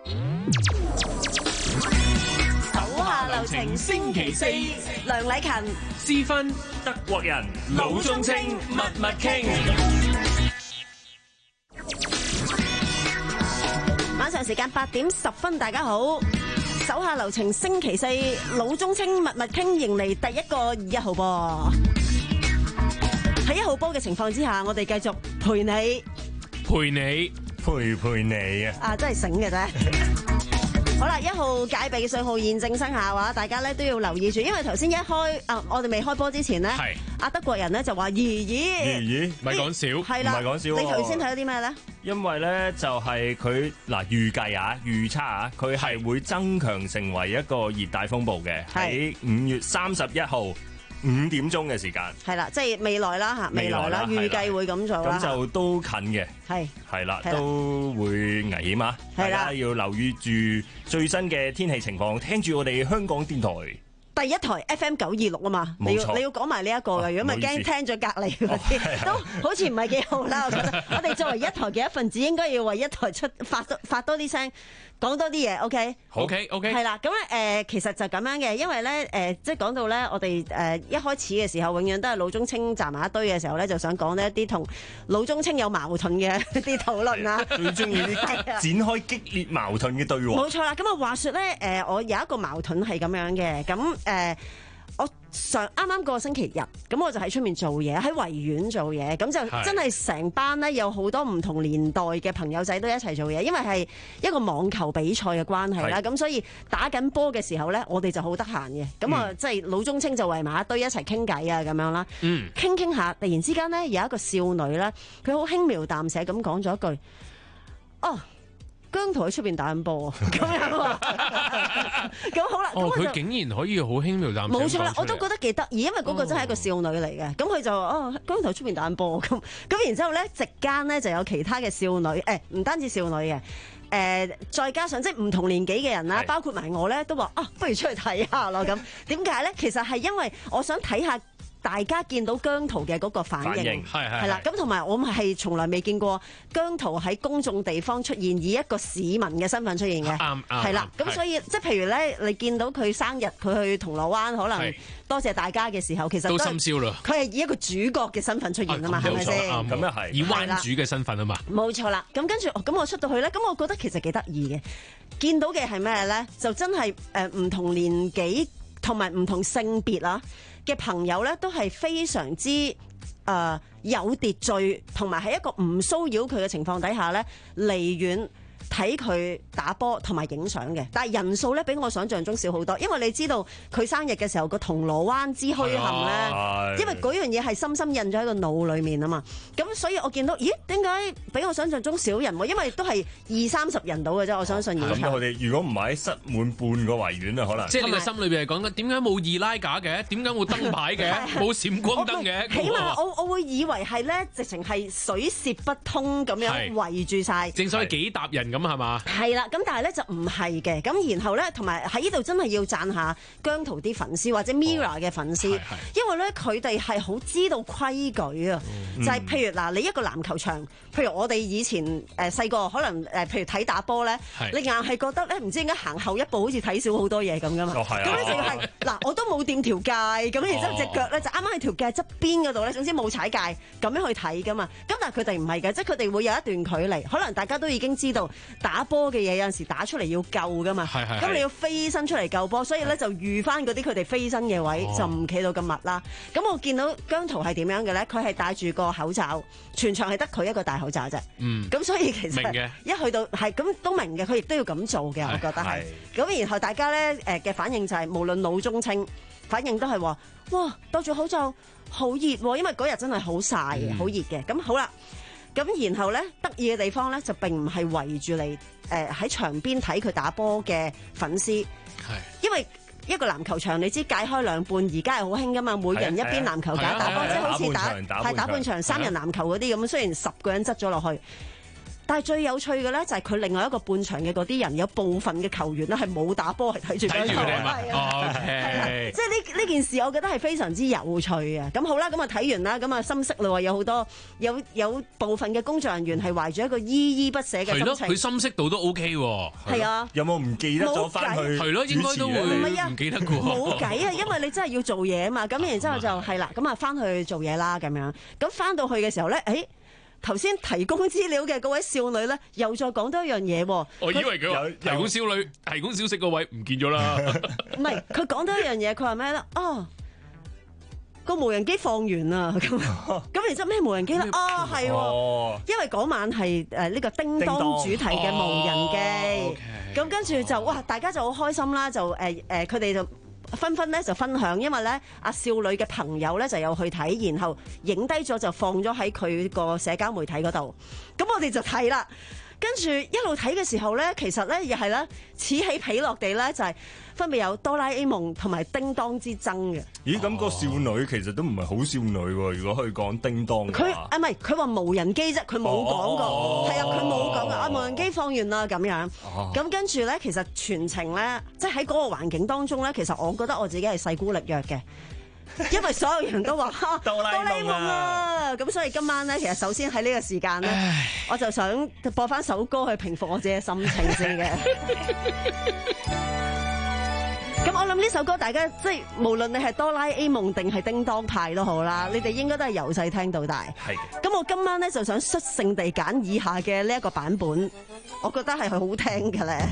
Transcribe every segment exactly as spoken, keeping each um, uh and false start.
手下留情，星期四，梁禮勤、 私分德國人，老中青密密傾。 晚上時間八點十分，大家好。手下留情，星期四，老中青密密傾，迎嚟第一個一號波。喺一號波嘅情況之下，我哋繼續陪你， 陪你，陪陪你啊！ 啊，真係醒嘅啫。好啦，一號戒備信號現正生效啊！大家咧都要留意住，因為頭先一開啊，我哋未開波之前咧， 係阿德國人咧就話咦咦咦咦， 唔係講笑， 係啦， 唔係講笑喎。 你頭先睇到啲咩咧？ 因為咧就係佢嗱預計啊預測啊，佢係會增強成為一個熱帶風暴嘅，喺五月三十一號五點鐘嘅時間。 係啦，即係未來啦嚇，未來啦，預計會咁做啦。 咁就都近嘅， 係係啦，都會危險啊！大家要留意住最新嘅天氣情況，聽住我哋香港電台第一台 F M 九二六啊嘛，你要你要講埋呢一個嘅，如果唔係驚聽咗隔離嗰啲，都好似唔係幾好啦。我覺得我哋作為一台嘅一份子，應該要為一台出發多發多啲聲，講多啲嘢。OK， OK OK， 係啦。咁咧誒，其實就咁樣嘅，因為咧誒，即係講到咧，我哋誒一開始嘅時候，永遠都係老中青站埋一堆嘅時候咧，就想講呢一啲同老中青有矛盾嘅一啲討論啊。 最中意啲展開激烈矛盾嘅對話。 冇錯啦。咁啊，話說咧誒，我有一個矛盾係咁樣嘅，咁。誒、呃，我上啱啱個星期日，咁我就喺出面做嘢，喺維園做嘢，咁就真係成班咧有好多唔同年代嘅朋友仔都一齊做嘢，因為係一個網球比賽嘅關係啦，咁所以打緊波嘅時候咧，我哋就好得閒嘅，咁啊即係老中青就圍埋一堆一齊傾偈啊咁樣啦，傾傾下，突然之間咧有一個少女咧，佢好輕描淡寫咁講咗一句，哦。姜濤喺出邊打緊波啊！咁樣喎，咁好啦。 哦，佢竟然可以好輕描淡寫。 冇錯啦，我都覺得幾得意，因為嗰個真係一個少女嚟嘅。咁佢、哦、就哦，姜濤出邊打緊波咁，咁然之後咧，席間咧就有其他嘅少女，誒、欸、唔單止少女嘅，誒、呃、再加上即係唔同年紀嘅人啦，包括埋我咧，都話啊，不如出去睇下咯咁。點解咧？其實係因為我想睇下。大家見到姜濤嘅嗰個反應係係啦，咁同埋我係從來未見過姜濤喺公眾地方出現，以一個市民嘅身份出現嘅， 啱啱係啦。咁所以即係譬如咧，你見到佢生日，佢去銅鑼灣，可能多謝大家嘅時候，其實都深宵啦。佢係以一個主角嘅身份出現啊嘛，係咪先？ 咁又係以灣主嘅身份啊嘛。 冇錯啦。咁跟住咁我出到去咧，咁我覺得其實幾得意嘅。見到嘅係咩咧？就真係誒唔同年紀同埋唔同性別啊嘅朋友咧，都係非常之誒、呃、有秩序，同埋喺一個唔騷擾佢嘅情況底下咧，離遠睇佢打波同埋影相嘅，但係人數咧比我想象中少好多，因為你知道佢生日嘅時候個銅鑼灣之墟冚咧，因為嗰樣嘢係深深印咗喺個腦裏面啊嘛，咁所以我見到，咦，點解比我想象中少人喎？因為都係二三十人到嘅啫，我相信。 咁我哋如果唔係塞滿半個維園啊，可能即係你個心裏邊係講緊點解冇二拉架嘅？點解冇燈牌嘅？冇閃光燈嘅？ 起碼我我會以為係咧，直情係水泄不通咁樣圍住晒， 正所謂幾搭人咁。係嘛？ 係啦，咁但係咧就唔係嘅，咁然後咧同埋喺呢度真係要讚下姜濤啲粉絲或者 Mirror 嘅粉絲，哦、因為咧佢哋係好知道規矩啊，嗯、就係譬如嗱，你一個籃球場，譬如我哋以前誒細個可能誒，譬如睇打波咧，你硬係覺得咧唔知點解行後一步好似睇少好多嘢咁噶嘛，咁咧、哦、就要係嗱，我都冇掂條界，咁然之後隻腳咧就啱啱喺條界側邊嗰度咧，總之冇踩界咁樣去睇噶嘛，咁但係佢哋唔係嘅，即係佢哋會有一段距離，可能大家都已經知道。打波嘅嘢有陣時打出嚟要救噶嘛，咁你要飛身出嚟救波，所以咧就預翻嗰啲佢哋飛身嘅位，哦、就唔企到咁密啦。咁我見到姜濤係點樣嘅咧？佢係戴住個口罩，全場係得佢一個戴口罩啫。嗯，咁所以其實一去到係咁都明嘅，佢亦都要咁做嘅，我覺得係。咁然後大家咧誒嘅反應就係、是，無論老中青，反應都係話：哇，戴住口罩好熱喎，因為嗰日真係好曬嘅，好熱嘅。咁好啦。咁然後咧得意嘅地方咧就並唔係圍住嚟誒喺場邊睇佢打波嘅粉絲，係因為一個籃球場你知界開兩半，而家係好興噶嘛，每人一邊籃球架打波，即係好似打係打半場三人籃球嗰啲咁，雖然十個人擠咗落去， 但係最有趣嘅咧，就係佢另外一個半場嘅嗰啲人，有部分嘅球員咧係冇打波，係睇住睇住佢哋嘛。 係 OK， 即係呢呢件事，我覺得係非常之有趣啊！咁好啦，咁啊睇完啦，咁啊深色啦，有好多有有部分嘅工作人員係懷住一個依依不捨嘅心情。 係咯，佢深色度都 OK 喎。 係啊， 有冇唔記得咗翻去？ 係咯，應該都會唔記得嘅喎。 冇計啊，因為你真係要做嘢啊嘛。咁然之後就係啦，咁啊翻去做嘢啦咁樣。咁翻到去嘅時候咧，誒。頭先提供資料嘅嗰位少女咧，又再講多一樣嘢喎。 我以為佢話提供少女、提供小息嗰位唔見咗啦。 唔係，佢講多一樣嘢，佢話咩咧？哦，個無人機放完啦，咁咁然之後咩無人機咧？哦，係喎，因為嗰晚係誒呢個叮當主題嘅無人機。咁跟住就哇，大家就好開心啦，就誒誒，佢哋就。紛紛咧就分享，因為咧阿少女嘅朋友咧就有去睇，然後影低咗就放咗喺佢個社交媒體嗰度。咁我哋就睇啦，跟住一路睇嘅時候咧，其實咧又係咧此起彼落地咧就係分別有哆啦 A 夢同埋叮當之爭嘅。 咦？咁個少女其實都唔係好少女喎。如果可以講叮當嘅話， 佢啊唔係佢話無人機啫，佢冇講過，係啊佢冇講過啊無人機放完啦咁樣。咁跟住咧，其實全程咧，即係喺嗰個環境當中咧，其實我覺得我自己係勢孤力弱嘅。因為所有人都話哆啦 A 夢啊，咁所以今晚咧，其實首先喺呢個時間咧，我就想播翻首歌去平復我自己嘅心情先嘅。咁我諗呢首歌大家即係無論你係哆啦 A 夢定係叮當派都好啦，你哋應該都係由細聽到大。 係嘅。 咁我今晚咧就想率性地揀以下嘅呢一個版本，我覺得係好聽嘅咧。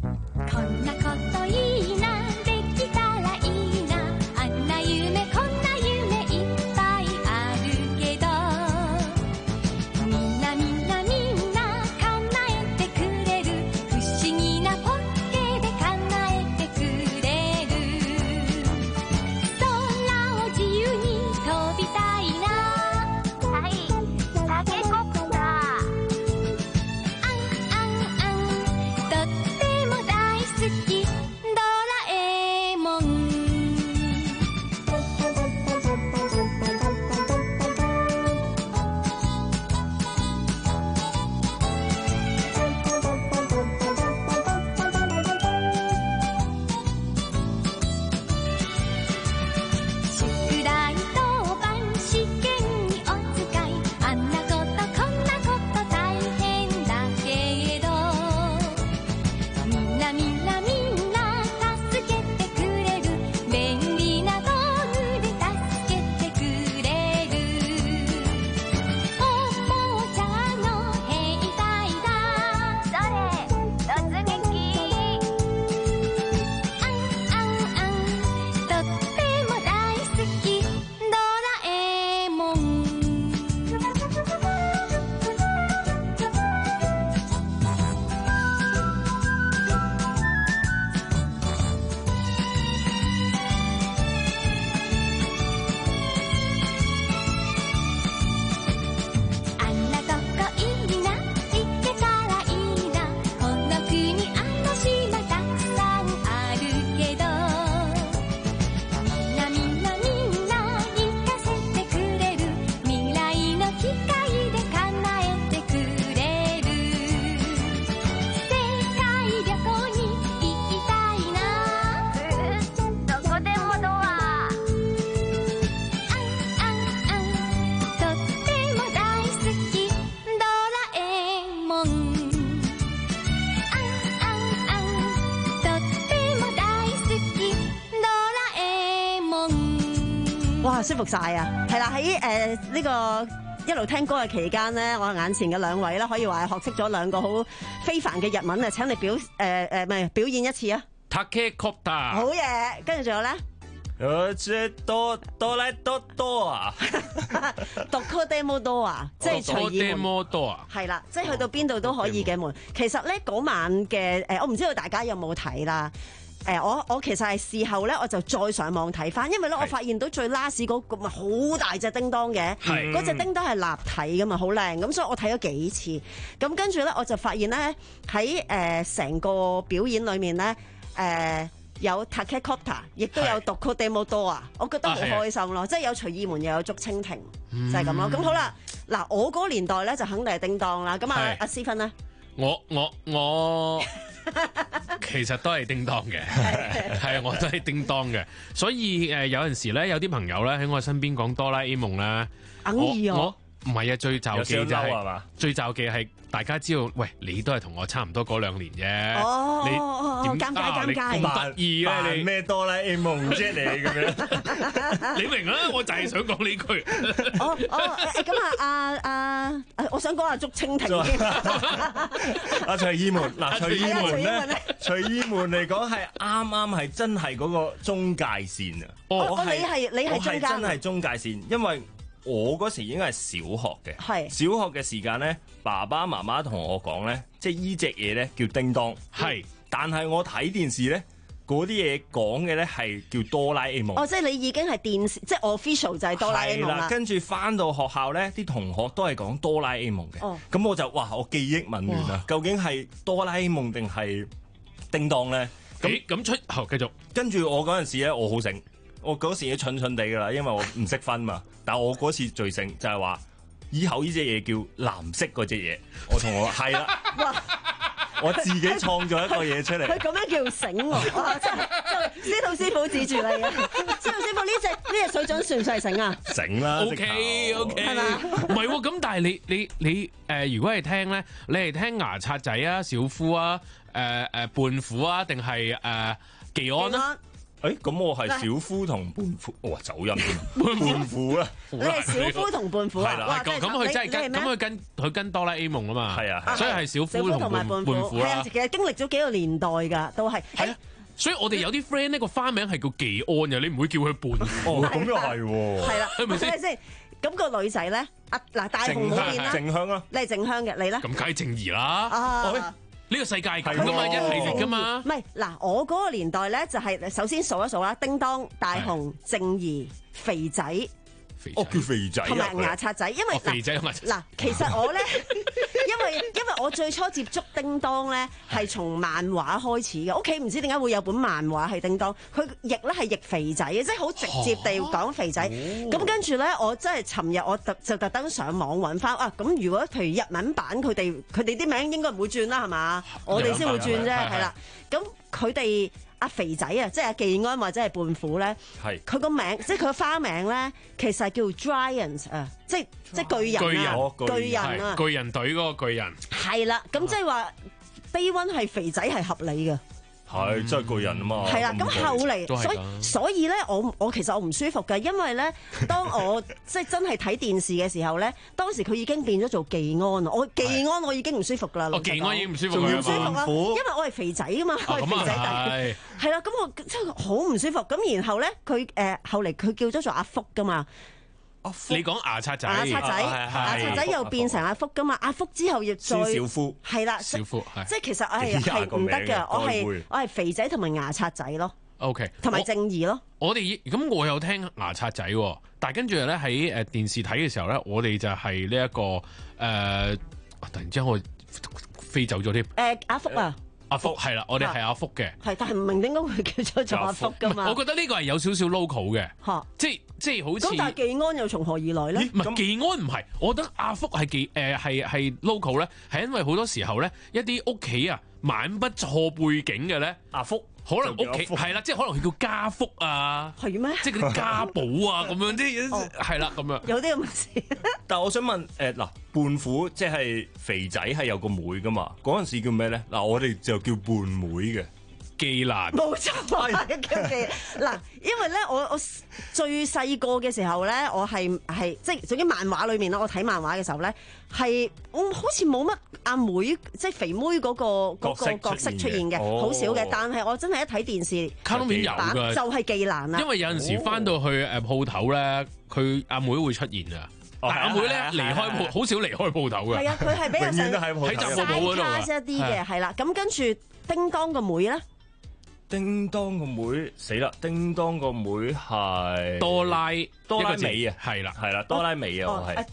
哇，舒服晒啊！係啦，喺誒呢個一路聽歌嘅期間咧，我眼前嘅兩位咧，可以話係學識咗兩個好非凡嘅日文啊！請你表誒誒唔係表演一次啊 Takekotta 好嘢，跟住仲有咧， 誒即係多多啦多多啊 Dokodemo 啊，即係隨意門。係啦，即係去到邊度都可以嘅門。其實咧嗰晚嘅誒，我唔知道大家有冇睇啦。誒，我我其實係事後咧，我就再上網睇翻，因為咧我發現到最 last 嗰個咪好大隻叮當嘅，嗰隻叮當係立體噶嘛，好靚，咁所以我睇咗幾次，咁跟住咧我就發現咧喺誒成個表演裏面咧誒、呃、有 Takekotta， 亦都有 Dokodemo 啊，我覺得好開心咯，即係有隨意門又有竹蜻蜓，就係咁咯，咁好啦。 嗱，我嗰個年代咧就肯定係叮當啦。咁啊係阿思芬咧， 我我我其實都係叮當嘅，係啊，我都係叮當嘅。所以誒有陣時咧，有啲朋友咧喺我身邊講哆啦 A 夢咧， 硬意我我我唔係啊，最就記就有少少嬲係係嘛最就記係大家知道，喂，你都係同我差唔多嗰兩年啫。 哦你哦哦點尷尬啊你尷尬咁得意啊你？ 扮咩哆啦 A 夢啫你咁樣？ 你明啦，我就係想講呢句。 哦哦誒咁啊阿阿阿我想講阿竹蜻蜓添。 阿徐意門嗱，徐意係啊門徐意門咧，徐意門嚟講係啱啱係真係嗰個中界線啊！ 哦哦你係你係我中間真係中界線，因為我嗰時應該係小學嘅， 係小學嘅時間咧，爸爸媽媽同我講咧，即係依隻嘢咧叫叮當， 係， 但係我睇電視咧，嗰啲嘢講嘅咧係叫哆啦 A 夢。 哦，即係你已經係電視，即係 official 就係哆啦 A 夢係啦。 跟住翻到學校咧，啲同學都係講哆啦 A 夢嘅。 哦咁我就哇，我記憶紊亂啊！究竟係哆啦 A 夢定係叮當咧？ 咁咁出後繼續。 跟住我嗰陣時咧，我好醒，我嗰時已經蠢蠢地噶啦，因為我唔識分嘛。但係我嗰次最醒就係話，以後呢隻嘢叫藍色嗰隻嘢，我同我係啦，我自己創咗一個嘢出嚟。 佢咁樣叫醒喎，哇！真係真係司徒師傅指住你嘅，司徒師傅呢只呢只水準算唔算係醒啊？ 醒啦 O K O K， 係嘛唔係喎，咁但係你你你誒、呃，如果係聽咧，你係聽牙刷仔啊、小夫啊、誒、呃、誒、呃、胖虎啊，定係誒技安啊？ 誒咁我係小夫同胖虎，哇走音添啊，胖虎啊， 你係小夫同胖虎啊？ 係啦哇！ 咁咁佢真係跟，咁佢跟佢跟哆啦 A 夢啊嘛， 係啊所以係小小夫夫同胖同埋胖胖虎虎係啊， 啦其。實經歷咗幾個年代㗎，都係係啊，所以我哋有啲 friend 呢個花名係叫技安嘅，你唔會叫佢胖虎。 哦咁又係喎， 係啦， 係咪先睇下先？咁個女仔咧，啊嗱大雄靜香嗰邊啦， 靜香啊， 你係靜香嘅，你咧？ 咁梗係正義啦。 啊喂呢個世界咁係噶嘛， 喎一系列噶嘛唔。係嗱，我嗰個年代咧就係首先數一數啦，叮當、大雄、正義、肥仔肥仔哦叫肥仔同埋啊牙刷仔，因為哦肥仔同牙刷仔嗱，其實我咧，因為因為我最初接觸叮當咧係從漫畫開始嘅，屋企唔知點解會有本漫畫係叮當，佢譯咧係譯肥仔嘅，即係好直接地講肥仔。咁跟住咧，我真係尋日我特就特登上網揾翻啊！咁如果譬如日文版佢哋佢哋啲名應該唔會轉啦，係嘛？我哋先會轉啫， 係係係啦。咁佢哋阿肥仔啊，即係阿技安或者係胖虎咧， 係佢個名即係佢個花名咧，其實係叫 Giants 啊，即係即係巨人啊， 巨人巨人啊， 係巨人隊嗰個巨人。 係啦。咁即係話 Day One 係肥仔係合理嘅。 係真係巨人啊嘛， 係啦，咁後都嚟， 係所以㗎所以咧，我我其實我唔舒服嘅，因為咧，當我即係真係睇電視嘅時候咧，當時佢已經變咗做技安啊，我技安我已經唔舒服噶啦，老哦， 實講技安已經唔舒服仲要唔舒服啊， 胖虎因為我係肥仔噶嘛，我係咁肥仔啊弟， 係。 係啦，咁我真係好唔舒服。咁然後咧，佢誒後嚟佢叫咗做阿福噶嘛。 你講牙刷仔， 牙刷仔， 啊係係牙刷仔又變成阿福噶嘛，阿福之後要再先小夫係啦， 小夫係即係其實我係幾廿個係唔得嘅， 名嘅我係該會我係肥仔同埋牙刷仔咯， OK， 同埋正義咯。 我哋咁我有聽牙刷仔喎，但係跟住咧喺誒電視睇嘅時候咧，我哋就係呢一個誒、呃，突然之間我飛走咗添。 誒阿福啊， 阿福係啦，我哋係阿福嘅。 係，但係唔明點解會叫咗做阿福噶嘛？ 我覺得呢個係有少少 local 嘅， 嚇， 即係即係好似咁但係技安又從何而來咧？ 唔係技安唔係，我覺得阿福係技誒係係 local 咧，係因為好多時候咧一啲屋企啊蠻不錯背景嘅咧， 阿福可能屋企就叫阿福係啦，即係可能佢叫家福啊。 係咩？ 即係嗰啲家寶啊，咁樣啲哦係啦，咁樣有啲咁嘅事。 但係我想問誒嗱，胖虎即係肥仔係有個妹噶嘛？嗰陣時叫咩咧？嗱，我哋就叫胖妹嘅。 技難冇錯，係叫技嗱，因為咧，我我最細個嘅時候咧，我係係即係總之漫畫裏面啦，我睇漫畫嘅時候咧，係我好似冇乜阿妹即係肥妹嗰個嗰個角色出現嘅， 哦好少嘅。但係我真係一睇電視卡通片有版㗎， 就係技難啦因。為有陣時翻到去誒鋪頭咧，佢阿妹會出現啊，但係阿妹咧離開鋪好少離開鋪頭嘅， 係啊，佢係比較永遠都喺鋪喺頭雜貨鋪嗰度啊 size 一啲嘅，係啦。咁跟住叮當個妹咧， 叮當個妹死啦！叮當個妹係多拉多拉一個字美啊， 係啦， 係啦，多拉美啊，我係哦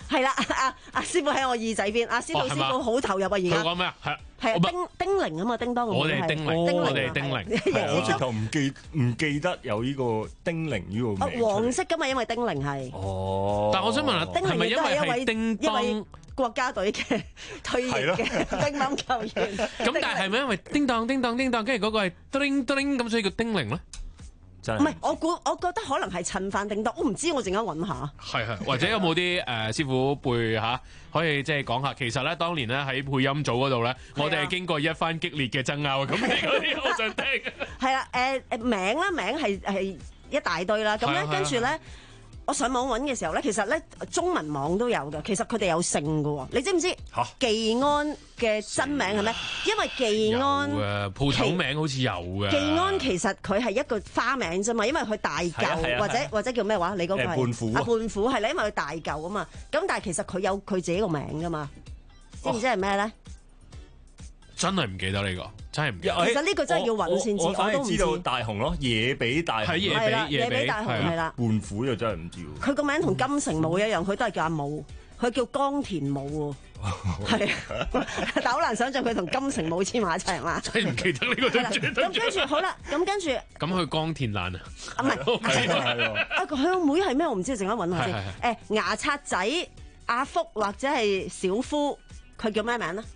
係啦，阿阿師傅喺我耳仔邊，阿師傅師傅好投入啊！而佢家講咩啊？係係啊，叮叮鈴啊嘛，叮當我哋係叮鈴，我哋係叮鈴。 我直頭唔記唔記得有呢個叮鈴呢個名。 黃色噶嘛，因為叮鈴係。 哦。 但我想問下， 叮鈴係咪因為係一位叮一位當？ 國家隊嘅退役嘅乒乓球員。 咁但係咪因為叮當叮當叮當，跟住嗰個係叮叮咁，所以叫叮鈴咧？ 唔係，我估我覺得可能係襯翻叮當，我唔知，我陣間揾下。 係係，或者有冇啲誒師傅輩嚇可以即係講下？其實咧，當年咧喺配音組嗰度咧，我哋係經過一番激烈嘅爭拗。咁你嗰啲我想聽。係啦，誒誒名啦，名係係一大堆啦。咁咧跟住咧，我上網揾嘅時候咧，其實咧中文網都有嘅。其實佢哋有姓嘅喎，你知唔知？嚇，技安嘅真名係咩？因為技安誒鋪頭名好似有嘅。 技安其實佢係一個花名啫嘛，因為佢大嚿或者或者叫咩話？你嗰個係胖虎啊，胖虎係咧，因為佢大嚿啊嘛。咁但係其實佢有佢自己個名噶嘛，知唔知係咩咧？ 真係唔記得呢個，真係唔記得。 其實呢個真係要揾先知，我都唔知。 知道大雄咯，野比大雄係啦， 野比大雄係啦。 胖虎又真係唔知喎。 佢個名同金城武一樣，佢都係叫阿武，佢叫江田武喎。係，但好難想象佢同金城武黐埋一齊係嘛？ 真係唔記得呢個對唔住。 咁跟住好啦，咁跟住咁去江田蘭啊？ 啊唔係，啊佢個妹係咩？我唔知，陣間揾下先。誒牙刷仔阿福或者係小夫，佢叫咩名咧？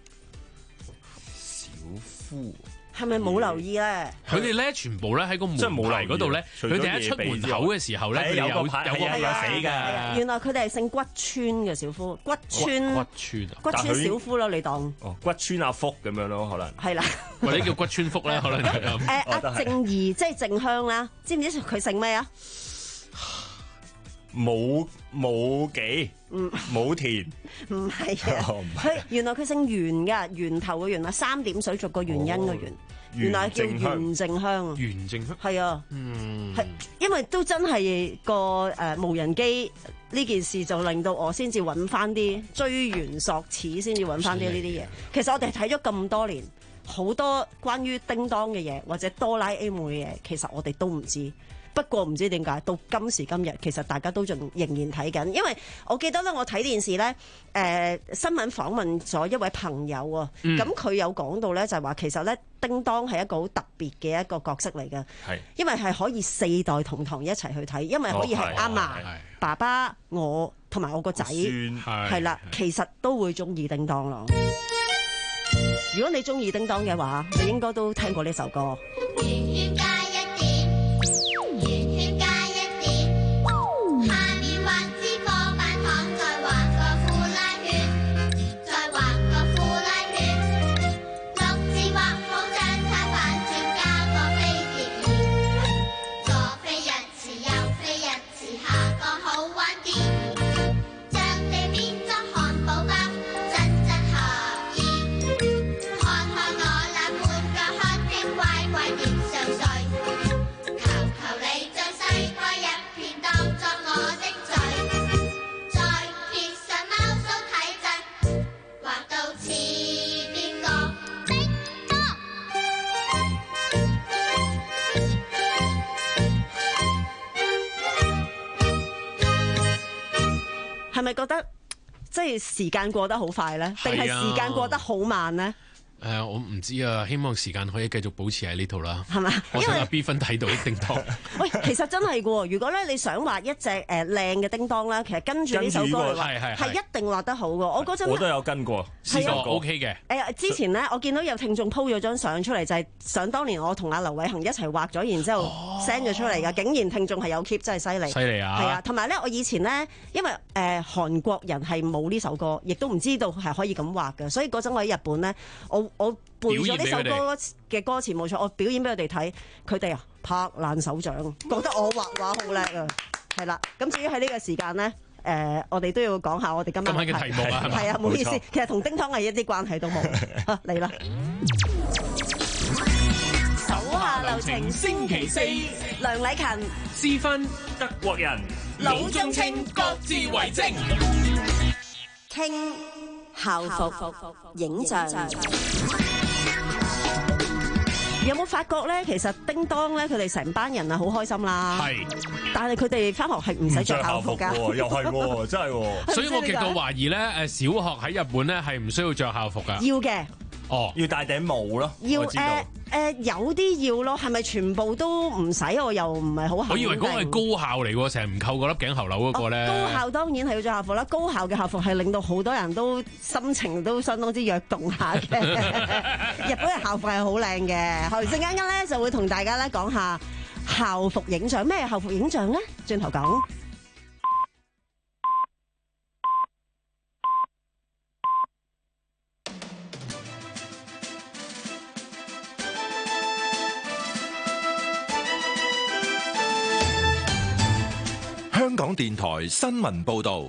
係咪冇留意咧？ 佢哋咧全部咧喺個門牌嗰度咧，佢哋一出門口嘅時候咧，佢哋有有個牌死㗎。 原來佢哋係姓骨川嘅小夫，骨川骨川骨川小夫咯，你當哦骨川阿福咁樣咯，可能係啦， 或者叫骨川福咧，可能係咁。 誒阿靜怡即係靜香啦，知唔知佢姓咩啊？ 冇冇幾，冇田， 唔係啊！佢原來佢姓袁㗎，源頭嘅源啊，三點水族個原因嘅源，原來叫袁靜香。 袁靜香係啊， 嗯， 係因為都真係個誒無人機呢件事，就令到我先至揾翻啲追源溯始，先至揾翻啲呢啲嘢。其實我哋睇咗咁多年，好多關於叮當嘅嘢或者哆啦 A 夢嘅嘢，其實我哋都唔知。不過唔知點解到今時今日，其實大家都仲仍然睇緊，因為我記得咧，我睇電視咧，誒、呃、新聞訪問咗一位朋友啊，咁佢、嗯、有講到咧，就係話其實咧，叮當係一個好特別嘅一個角色嚟嘅， 係因為係可以四代同堂一齊去睇，因為可以係阿嫲、爸爸、我同埋我個仔，係啦，其實都會中意叮當咯。如果你中意叮當嘅話，你應該都聽過呢首歌。係咪覺得即係時間過得好快咧，定係時間過得好慢咧？ 誒、呃，我唔知啊，希望時間可以繼續保持喺呢度啦。係嘛吧？我想阿 B 分睇到啲叮當。 喂，其實真係嘅，如果咧你想畫一隻誒靚嘅叮當啦，其實跟住呢首歌嚟畫係、這個、一定畫得好嘅。我嗰陣我都有跟過，試過 OK 嘅。誒、 呃，之前咧我見到有聽眾 po 咗張相出嚟，就係、是、想當年我同阿劉偉恒一齊畫咗，然之後 send 咗出嚟㗎。哦、竟然聽眾係有 keep，真係犀利。 犀利啊！係啊， 同埋咧，我以前咧，因為誒、呃、韓國人係冇呢首歌，亦都唔知道係可以咁畫嘅，所以嗰陣我喺日本咧，我我背咗呢首歌嘅歌詞冇錯，我表演俾佢哋睇，佢哋啊拍爛手掌，覺得我畫畫好叻啊，係啦。咁至於喺呢個時間咧，誒、呃、我哋都要講下我哋今晚嘅題目啊， 係啊，唔好意思，錯其實同叮當係一啲關係都冇。嚟啦，手下留情，星期四，梁禮勤、 私分德國人， 老中青各自為政， 傾校服影像。有有冇發覺咧？其實叮當咧，佢哋成班人啊，好開心啦。 係， 但係佢哋翻學係唔使着校服㗎。 又係喎，真係喎。 所以我極度懷疑咧，誒小學喺日本咧係唔需要着校服㗎。 要嘅。 哦， 要戴頂帽咯。 要我知道。 誒誒有啲要咯，係咪全部都唔使？我又唔係好肯定。 我以為嗰個係高校嚟喎，成日唔扣嗰粒頸喉鈕嗰個咧。 高校當然係要着校服啦，高校嘅校服係令到好多人都心情都相當之躍動下嘅。日本嘅校服係好靚嘅，後陣間間咧就會同大家咧講下校服影相。咩校服影相咧？轉頭講。 香港電台新聞報道，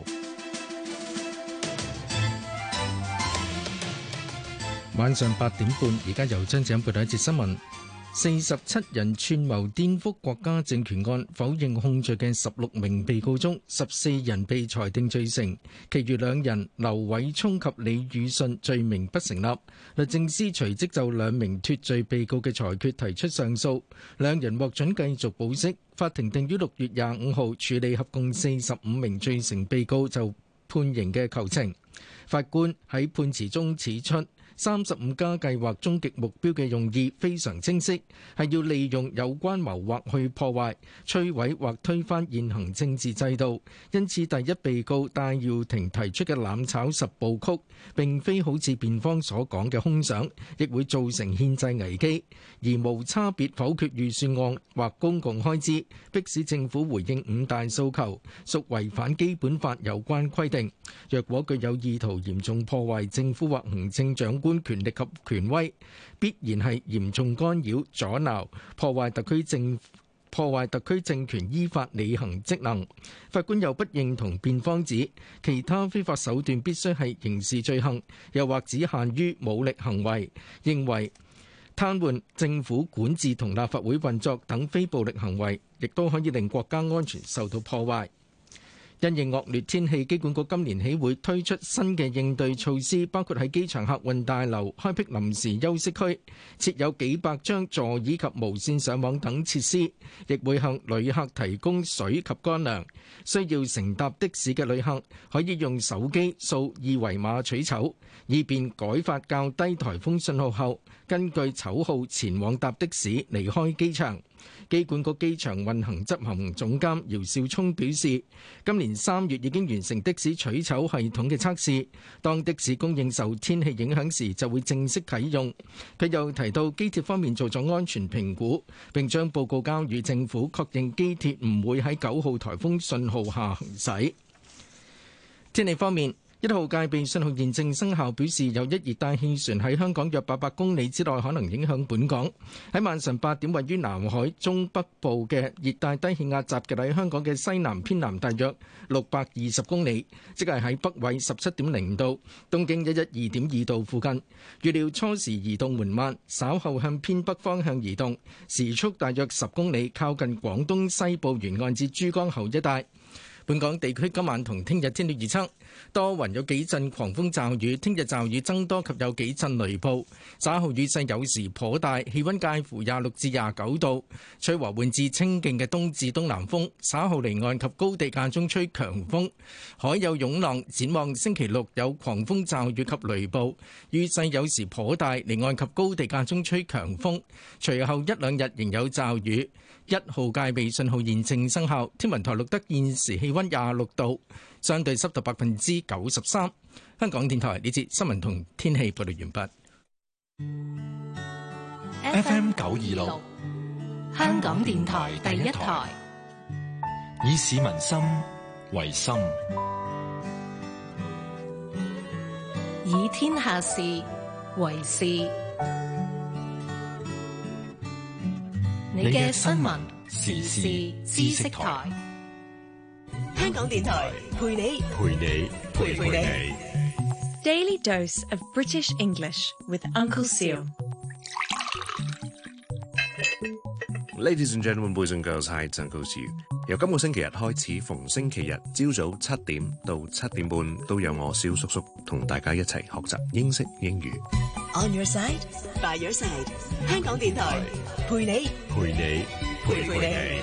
晚上八點半，而家由張子欣報道一節新聞。四十七人串謀顛覆國家政權案否認控罪嘅十六名被告中，十四人被裁定罪成，其餘兩人劉偉聰及李宇信罪名不成立。律政司隨即就兩名脫罪被告嘅裁決提出上訴，兩人獲准繼續保釋。法庭定於六月廿五號處理合共四十五名罪成被告就判刑嘅求情。法官喺判詞中指出，三十五加計劃終極目標嘅用意非常清晰，係要利用有關謀劃去破壞、摧毀或推翻現行政治制度。因此，第一被告戴耀廷提出嘅攬炒十部曲並非好似辯方所講嘅空想，亦會造成憲制危機。而無差別否決預算案或公共開支，迫使政府回應五大訴求，屬違反基本法有關規定。若果具有意圖嚴重破壞政府或行政長官權力及權威，必然係嚴重干擾、阻撓、破壞特區政破壞特區政權依法履行職能。法官又不認同辯方指其他非法手段必須係刑事罪行，又或只限於武力行為，認為癱瘓政府管治同立法會運作等非暴力行為，亦都可以令國家安全受到破壞。因應惡劣天氣，機管局今年起會推出新嘅應對措施，包括喺機場客運大樓開闢臨時休息區，設有幾百張座椅及無線上網等設施，亦會向旅客提供水及乾糧。需要乘搭的士嘅旅客可以用手機掃二維碼取籌，以便改發較低颱風信號後，根據籌號前往搭的士離開機場。機管局機場運行執行總監姚兆聰表示，今年三月已經完成的士取籌系統嘅測試，當的士供應受天氣影響時就會正式啟用。佢又提到機鐵方面做咗安全評估，並將報告交予政府，確認機鐵唔會喺九號颱風信號下行駛。天氣方面，一號戒備信號現正生效，表示有一熱帶氣旋喺香港約八百公里之內可能影響本港。喺晚上八點，位於南海中北部嘅熱帶低氣壓集結喺香港嘅西南偏南大約六百二十公里，即係喺北緯十七點零度、東經一一二點二度附近。預料初時移動緩慢，稍後向偏北方向移動，時速大約十公里，靠近廣東西部沿岸至珠江口一帶。本港地區今晚同聽日天氣預測，多雲有幾陣狂風驟雨，聽日驟雨增多及有幾陣雷暴，稍後雨勢有時頗大，氣溫介乎廿六至廿九度，吹和緩至清勁嘅東至東南風，稍後離岸及高地間中吹強風，海有湧浪。展望星期六有狂風驟雨及雷暴，雨勢有時頗大，離岸及高地間中吹強風，隨後一兩日仍有驟雨。一號戒備信號現正生效。天文台錄得現時氣溫廿六度，相對濕度百分之九十三。香港電台呢節新聞同天氣報道完畢。 F M 九二六， 香港電台第一台， 以市民心為心， 以天下事為事。你嘅新聞時事知識台， 香港電台陪你陪你陪陪你。 Daily dose of British English with Uncle Seal. Ladies and gentlemen, boys and girls, hi, it's Uncle Seal. 由今個星期日開始，逢星期日朝早七點到七點半，都有我蕭叔叔同大家一齊學習英式英語。 On your side, by your side。香港電台陪你， 陪你， 陪陪你。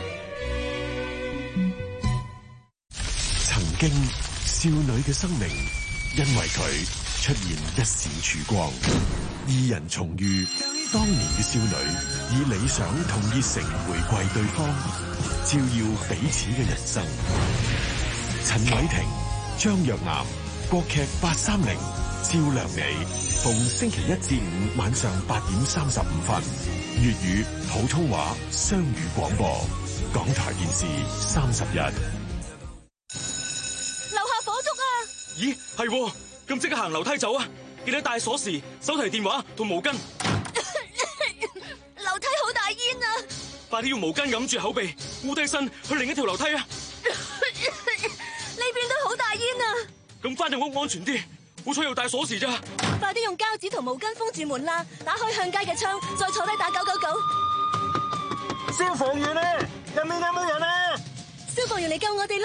曾經少女嘅生命，因為佢出現一閃曙光。二人重遇，當年嘅少女以理想同熱誠回饋對方，照耀彼此嘅人生。陳偉霆、張若岩，國劇八三零照亮你，逢星期一至五晚上八點三十五分，粵語、普通話雙語廣播，港台電視三十一。 樓下火燭啊！ 咦，係喎，咁即刻行樓梯走啊！記得帶鎖匙、手提電話同毛巾。 樓梯好大煙啊！ 快啲用毛巾揞住口鼻，烏低身去另一條樓梯啊！ 呢邊都好大煙啊！ 咁翻入屋安全啲，好彩又帶鎖匙咋。 快啲用膠紙同毛巾封住門啦，打開向街嘅窗，再坐低打九九九。 消防員呢？入面有冇人啊？ 消防員嚟救我哋啦！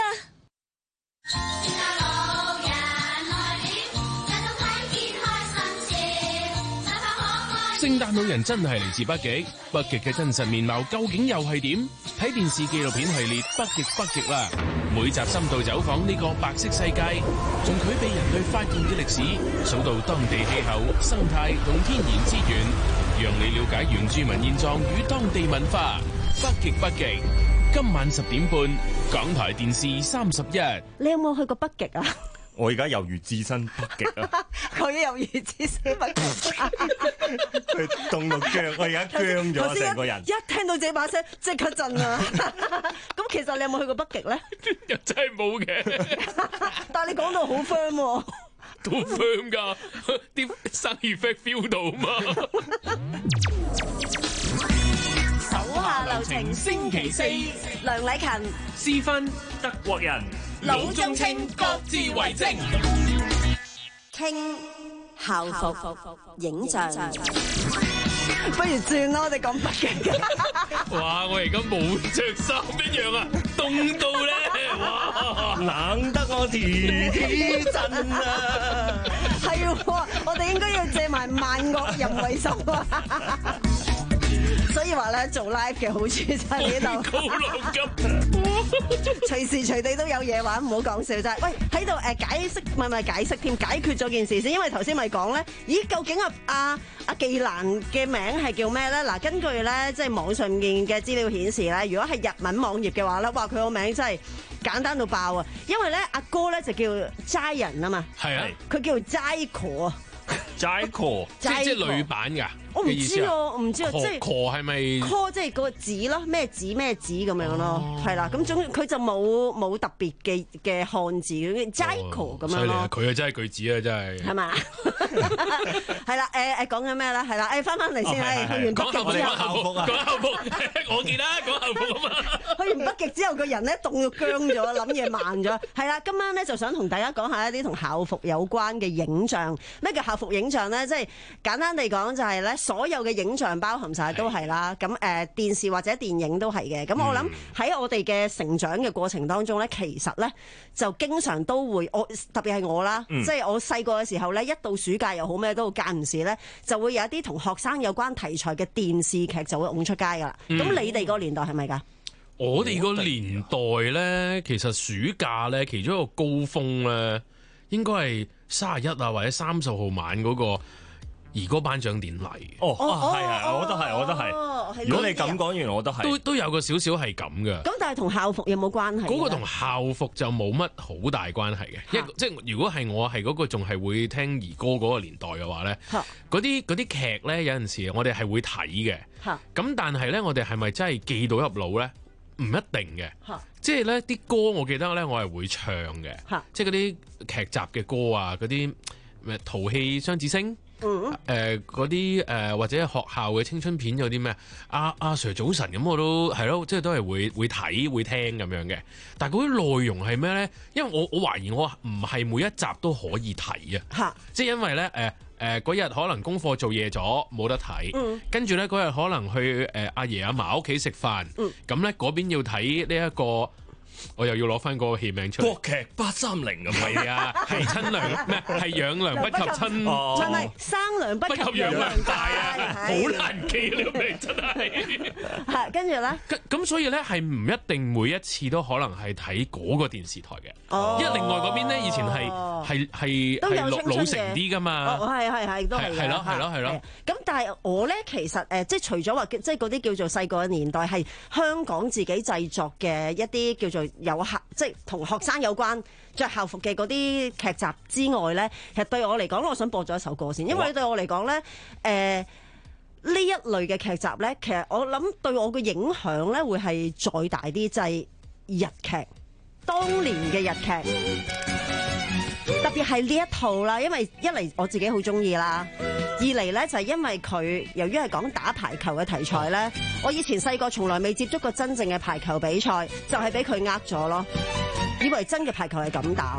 聖誕老人真係嚟自北極，北極嘅真實面貌究竟又係點？睇電視紀錄片系列《北極北極》啦，每集深度走訪呢個白色世界，從佢被人類發現嘅歷史，數到當地氣候、生態同天然資源，讓你了解原住民現狀與當地文化。北極北極，今晚十點半，港台電視三十一。 你有冇去過北極啊？ 我而家猶如置身北極啊！ 佢猶如置身北極， 佢凍到僵，我而家僵咗成個人。 一聽到這把聲，即刻震啊！咁其實你有冇去過北極咧？ 又真係冇嘅。 但係你講到好 firm 喎， 都 firm 㗎，啲生意 effect feel 到嘛。 手下留情，星期四，梁禮勤、 思芬、 德國人。 老中青各自為政， 傾校服影像，不如轉啦，我哋講北極。 哇！我而家冇着衫一樣啊，凍到咧，哇！ 冷得我甜甜震啊！ 係喎，我哋應該要借埋萬惡人為首啊！所以話咧，做 live 嘅好處就係呢度， 高樓級， 隨時隨地都有嘢玩，唔好講笑啫。喂，喺度誒解釋，唔係唔係解釋添，解決咗件事先。因為頭先咪講咧，咦，究竟阿阿阿技蘭嘅名係叫咩咧？嗱，根據咧即係網上面嘅資料顯示咧，如果係日文網頁嘅話咧，哇，佢個名真係簡單到爆啊！因為咧阿哥咧就叫齋人啊嘛， 係啊， 佢叫齋哥啊。 齋 call 即係即係女版㗎， 我唔知啊，我唔知啊，即係 call 係咪 call 即係嗰個字咯，咩字咩字咁樣咯，係啦，咁總佢就冇冇特別嘅嘅漢字嘅齋 call 咁樣咯。 佢啊真係句子啊，真係係嘛？係啦，誒誒講緊咩咧？係啦，誒翻翻嚟先，誒去完北極之後， 校服啊，講校服，我記得講校服啊嘛。 去完北極之後，個人咧凍到僵咗，諗嘢慢咗。係啦，今晚咧就想同大家講下一啲同校服有關嘅影像。咩叫校服影像咧？即係簡單地講就係咧，所有嘅影像包含晒都係啦。咁誒、呃、電視或者電影都係嘅。咁我諗喺我哋嘅成長嘅過程當中咧，其實咧就經常都會，我特別係我啦，嗯、即係我細個嘅時候咧，一到暑假又好咩都間唔時咧，就會有一啲同學生有關題材嘅電視劇就會拱出街噶啦。咁、嗯、你哋個年代係咪㗎？ 我哋個年代咧，其實暑假咧，其中一個高峰咧，應該係三十一啊或者三十號晚嗰個兒歌頒獎典禮。 哦，係啊，我都係，我都係。如果你咁講完，我都係。都都有個少少係咁嘅。 咁但係同校服有冇關係？ 嗰個同校服就冇乜好大關係嘅。一即係如果係我係嗰個仲係會聽兒歌嗰個年代嘅話咧，嗰啲嗰啲劇咧有陣時我哋係會睇嘅。咁但係咧，我哋係咪真係記到入腦咧？唔一定嘅，即係咧啲歌，我記得咧我係會唱嘅，即係嗰啲劇集嘅歌啊，嗰啲咩淘氣雙子星，誒嗰啲誒或者學校嘅青春片有啲咩阿阿 Sir 早晨咁，我都係咯，即係都係會會睇會聽咁樣嘅。但係嗰啲內容係咩咧？因為我我懷疑我唔係每一集都可以睇啊，即係因為咧誒。誒嗰日可能功課做夜咗冇得睇，嗯、跟住咧嗰日可能去誒阿爺阿嫲屋企食飯，咁咧嗰邊要睇呢一個我又要攞翻嗰個戲名出嚟。 國劇八三零咁係啊，係親娘咩？係養娘不及親， 真係生娘不及養娘大啊！ 好難記呢個名真係。 係跟住咧， 咁咁所以咧係唔一定每一次都可能係睇嗰個電視台嘅。哦，因為另外嗰邊咧以前係係係係老老成啲噶嘛。 哦，係係係都係。 係咯係咯係咯。 咁但係我咧其實誒，即係除咗話即係嗰啲叫做細個嘅年代係香港自己製作嘅一啲叫做有校即係同學生有關着校服嘅嗰啲劇集之外咧，其實對我嚟講，我想播咗一首歌先，因為對我嚟講咧，誒、呃、呢一類嘅劇集咧，其實我諗對我嘅影響咧會係再大啲，就係、是、日劇，當年嘅日劇。特別係呢一套啦，因為一嚟我自己好中意啦，二嚟咧就係因為佢由於係講打排球嘅題材咧，我以前細個從來未接觸過真正嘅排球比賽，就係俾佢呃咗咯，以為真嘅排球係咁打。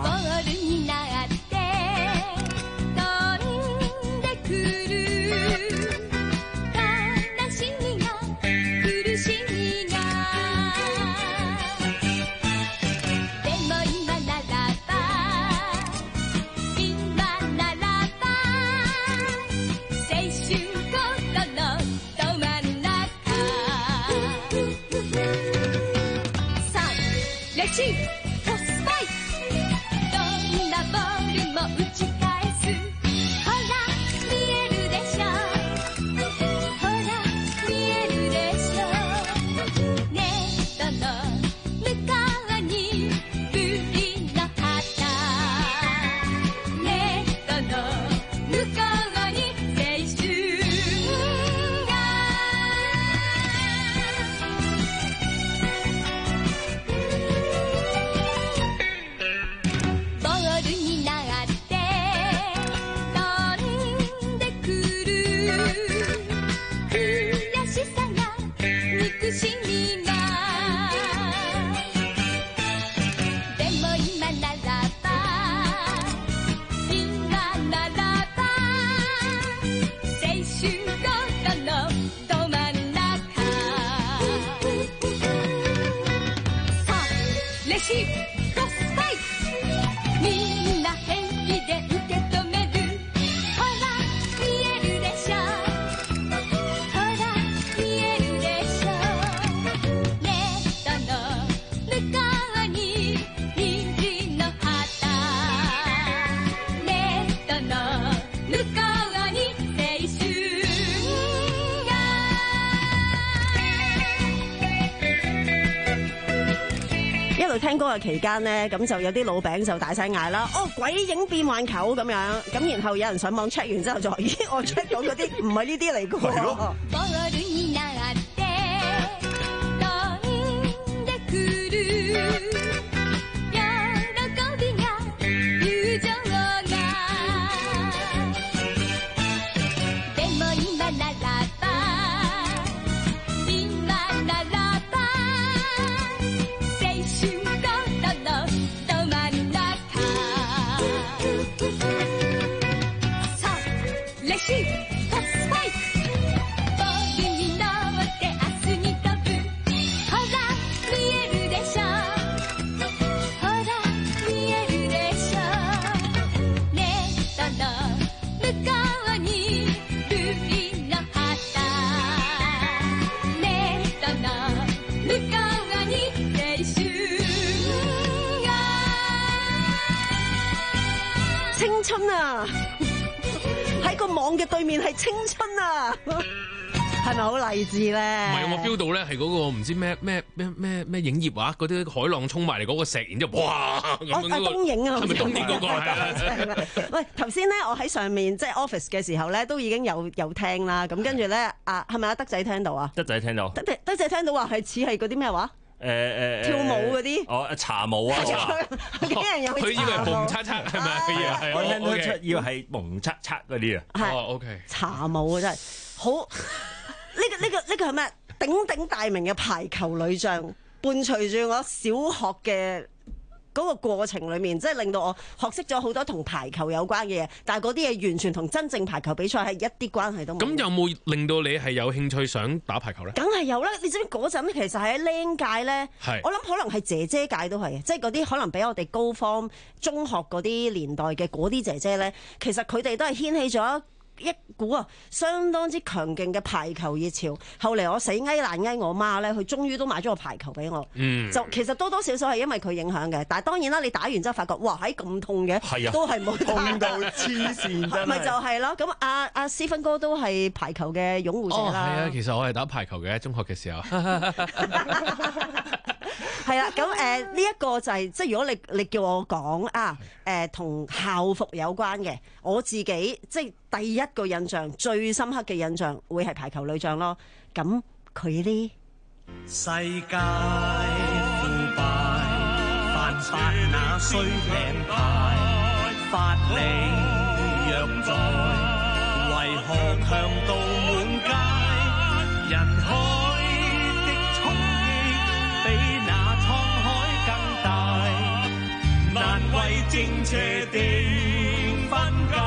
聽歌嘅期間呢，咁就有啲老餅就大聲嗌啦，哦，鬼影變幻球咁樣，咁然後有人上網 check 完之後就話，咦，我 check 到嗰啲唔係呢啲嚟㗎喎。青春啊！喺個網嘅對面係青春啊！係咪好勵志咧？ 唔係，我 feel 到咧係嗰個唔知咩咩咩咩咩影業啊，嗰啲海浪衝埋嚟嗰個石，然之後哇咁樣嗰個。 東影啊， 係咪東影嗰個係？ 喂，頭先咧我喺上面即係 office 嘅時候咧，都已經有有聽啦。咁跟住咧，啊係咪阿德仔聽到啊？ 德仔聽到。 德德仔聽到話係似係嗰啲咩話？誒誒跳舞嗰啲， 哦茶舞啊， 啲人有佢以為蒙測測係咪？係我聽得出要係蒙測測嗰啲啊。 哦 OK， 茶舞啊真係好，呢個呢個呢個係咩？鼎鼎大名嘅排球女將，伴隨住我小學嘅嗰個過程裡面，即係令到我學識咗好多同排球有關嘅嘢，但係嗰啲嘢完全同真正排球比賽係一啲關係都冇。 咁有冇令到你係有興趣想打排球咧？ 梗係有啦！你知唔知嗰陣其實喺僆界咧，我諗可能係姐姐界都係嘅，即係嗰啲可能比我哋高方中學嗰啲年代嘅嗰啲姐姐咧，其實佢哋都係掀起咗一股啊相當之強勁嘅排球熱潮。後嚟我死翳爛翳我媽咧，佢終於都買咗個排球俾我。嗯，就其實多多少少係因為佢影響嘅，但係當然啦，你打完之後發覺哇喺咁痛嘅， 係啊， 都係冇痛到黐線真係。 咪就係咯，咁阿阿思芬哥都係排球嘅擁護者啦。 係啊，其實我係打排球嘅，中學嘅時候。 係啦，咁誒呢一個就係、是、即係如果你你叫我講啊誒同、呃、校服有關嘅，我自己即係第一個印象最深刻嘅印象會係排球女將咯。咁佢呢？世界腐敗，犯法那需領牌，法理若在，為何強盜滿街，人海正邪定分界。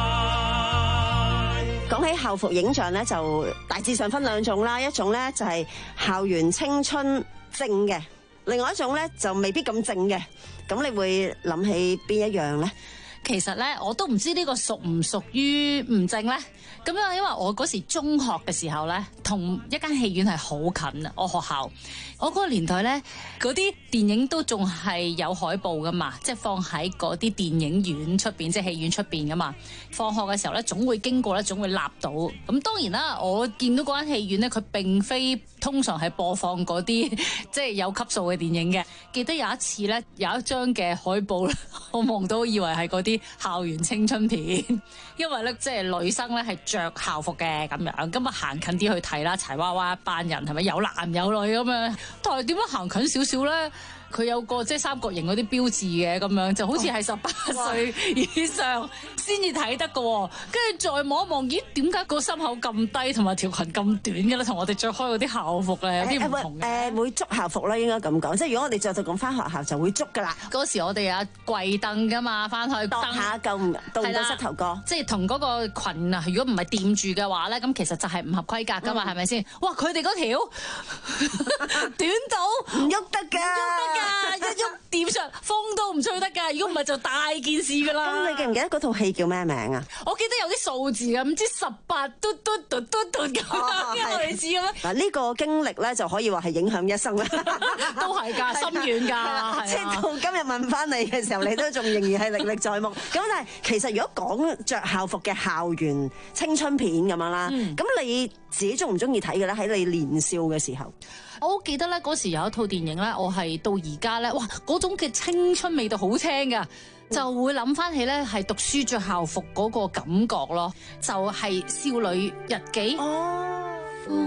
講起校服影像咧，就大致上分兩種啦，一種咧就係校園青春正嘅，另外一種咧就未必咁正嘅。咁你會諗起邊一樣咧？ 其實咧，我都唔知呢個屬唔屬於唔正咧。咁樣因為我嗰時中學嘅時候咧，同一間戲院係好近啊，我學校。我嗰個年代咧，嗰啲電影都仲係有海報噶嘛，即係放喺嗰啲電影院出邊，即係戲院出邊噶嘛。放學嘅時候咧，總會經過咧，總會立到。咁當然啦，我見到嗰間戲院咧，佢並非通常係播放嗰啲即係有級數嘅電影嘅。記得有一次咧，有一張嘅海報咧，我望到以為係嗰啲校園青春片，因為咧即係女生咧係着校服嘅咁樣，咁啊行近啲去睇啦，柴娃娃一班人係咪有男有女咁樣？但係點樣行近少少咧？佢有個即係三角形嗰啲標誌嘅咁樣，就好似係十八歲以上先至睇得嘅。跟住再望一望，咦？點解個心口咁低，同埋條裙咁短嘅咧？同我哋着開嗰啲校服咧有啲唔同嘅。誒、呃呃、會捉校服啦，應該咁講。即係如果我哋着到咁翻學校就會捉㗎啦。嗰時我哋有跪凳㗎嘛，翻去蹬下夠唔到唔到膝頭哥。即係同嗰個裙啊，如果唔係掂住嘅話咧，咁其實就係唔合規格㗎嘛，係咪先？哇！佢哋嗰條短到唔喐得㗎，唔喐得㗎。一喐點上風都唔吹得㗎，如果唔係就大件事㗎啦。咁你記唔記得嗰套戲叫咩名啊？我記得有啲數字㗎，唔知十八嘟嘟嘟嘟嘟咁，因為類似咁樣。嗱呢個經歷咧就可以話係影響一生啦，都係㗎，深遠㗎。即係到今日問翻你嘅時候，你都仲仍然係歷歷在目。咁但係其實如果講着校服嘅校園青春片咁樣啦，咁、嗯、你自己中唔中意睇嘅咧？喺你年少嘅時候。我好記得咧，嗰時有一套電影咧，我係到而家咧，哇！嗰種嘅青春味道好聽噶，就會諗翻起咧，係讀書着校服嗰個感覺咯，就係、是《少女日記》。哦，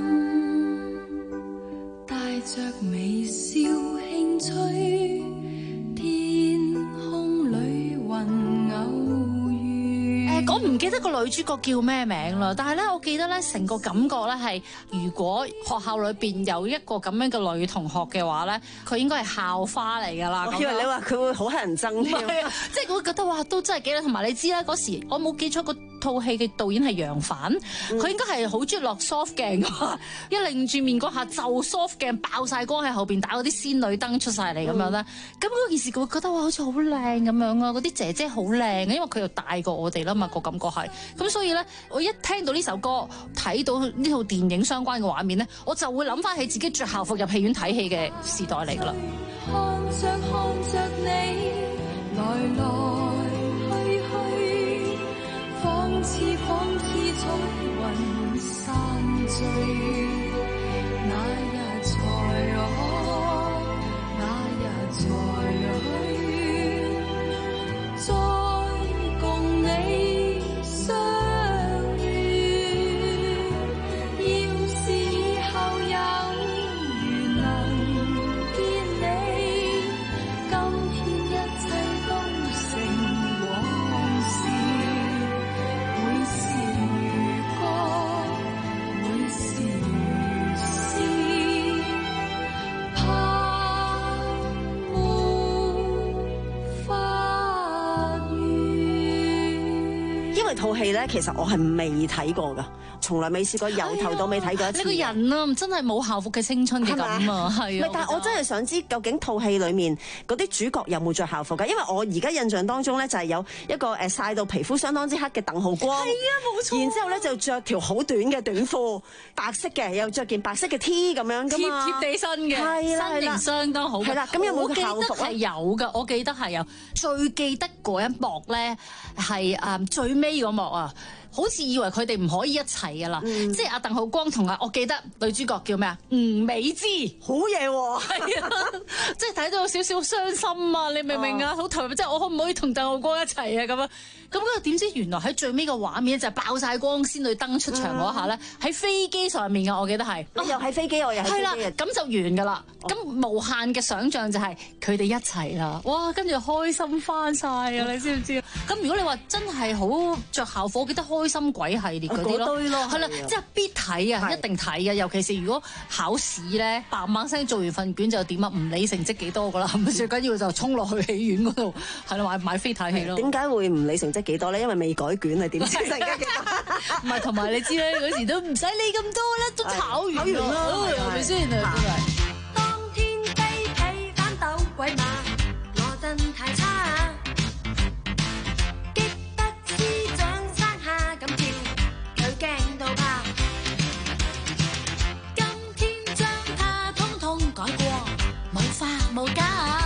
風帶着微笑輕吹，天空裏雲偶遇。誒，我唔記得個女主角叫咩名啦，但係咧，我記得咧，成個感覺咧係，如果學校裏邊有一個咁樣嘅女同學嘅話咧，佢應該係校花嚟㗎啦。我以為你話佢會好乞人憎添，即係我會覺得哇，都真係幾啦。同埋你知啦，嗰時我冇記錯個套戲嘅導演係楊凡，佢、嗯、應該係好中意落 soft 鏡㗎，一擰住面嗰下就 soft 鏡爆晒光喺後邊打嗰啲仙女燈出晒嚟咁樣咧。咁嗰件事佢會覺得哇，好似好靚咁樣啊！嗰啲姐姐好靚，因為佢又大過我哋啦嘛，個感覺係。咁所以咧，我一聽到呢首歌，睇到呢套電影相關嘅畫面咧，我就會諗翻起自己着校服入戲院睇戲嘅時代嚟㗎啦。看着看着你來來去去，仿似仿似彩雲散聚，那日才可，那日才去，再共你相遇。要是以後有緣能見你，今天一切都成往事。會是如歌，會是如套戲咧，其實我係未睇過㗎，從來未試過由頭到尾睇過一次。 呢個人啊，真係冇校服嘅青春嘅咁啊，係啊。 但係我真係想知究竟套戲裡面嗰啲主角有冇着校服㗎？因為我而家印象當中咧，就係有一個誒曬到皮膚相當之黑嘅鄧浩光，係啊，冇錯。然之後咧就着條好短嘅短褲，白色嘅，又着件白色嘅 T 咁樣㗎嘛，貼貼地身嘅，身形相當好。係啦，咁有冇校服啊？係有㗎，我記得係有。最記得嗰一幕咧係誒最尾嗰幕啊！好似以為佢哋唔可以一齊噶啦，嗯、即係阿鄧浩光同阿我記得女主角叫咩啊？吳美芝，好嘢喎，係啊，即係睇到有少少傷心啊！你明唔明啊？好投入，即係我可唔可以同鄧浩光一齊啊？咁樣咁嗰個點知原來喺最尾個畫面就係爆晒光仙女燈出場嗰下咧，喺、嗯、飛機上面噶，我記得係，又喺飛機，我又喺飛機，係啦，咁就完噶啦。咁、哦、無限嘅想像就係佢哋一齊啦，哇！跟住開心翻晒啊！你知唔知？咁如果你話真係好着校服，我記得開心鬼系列嗰啲咯，係啦，即係必睇啊，一定睇嘅。尤其是如果考試咧，嘭嘭聲做完份卷就點啊？唔理成績幾多噶啦，最緊要就衝落去戲院嗰度，係啦，買買飛睇戲咯。點解會唔理成績幾多咧？因為未改卷啊，點知成績幾多？唔係，同埋你知咧，嗰時都唔使理咁多啦，都考完啦，係咪先啊？真係。當天雞皮反斗鬼馬，我真太差。無假，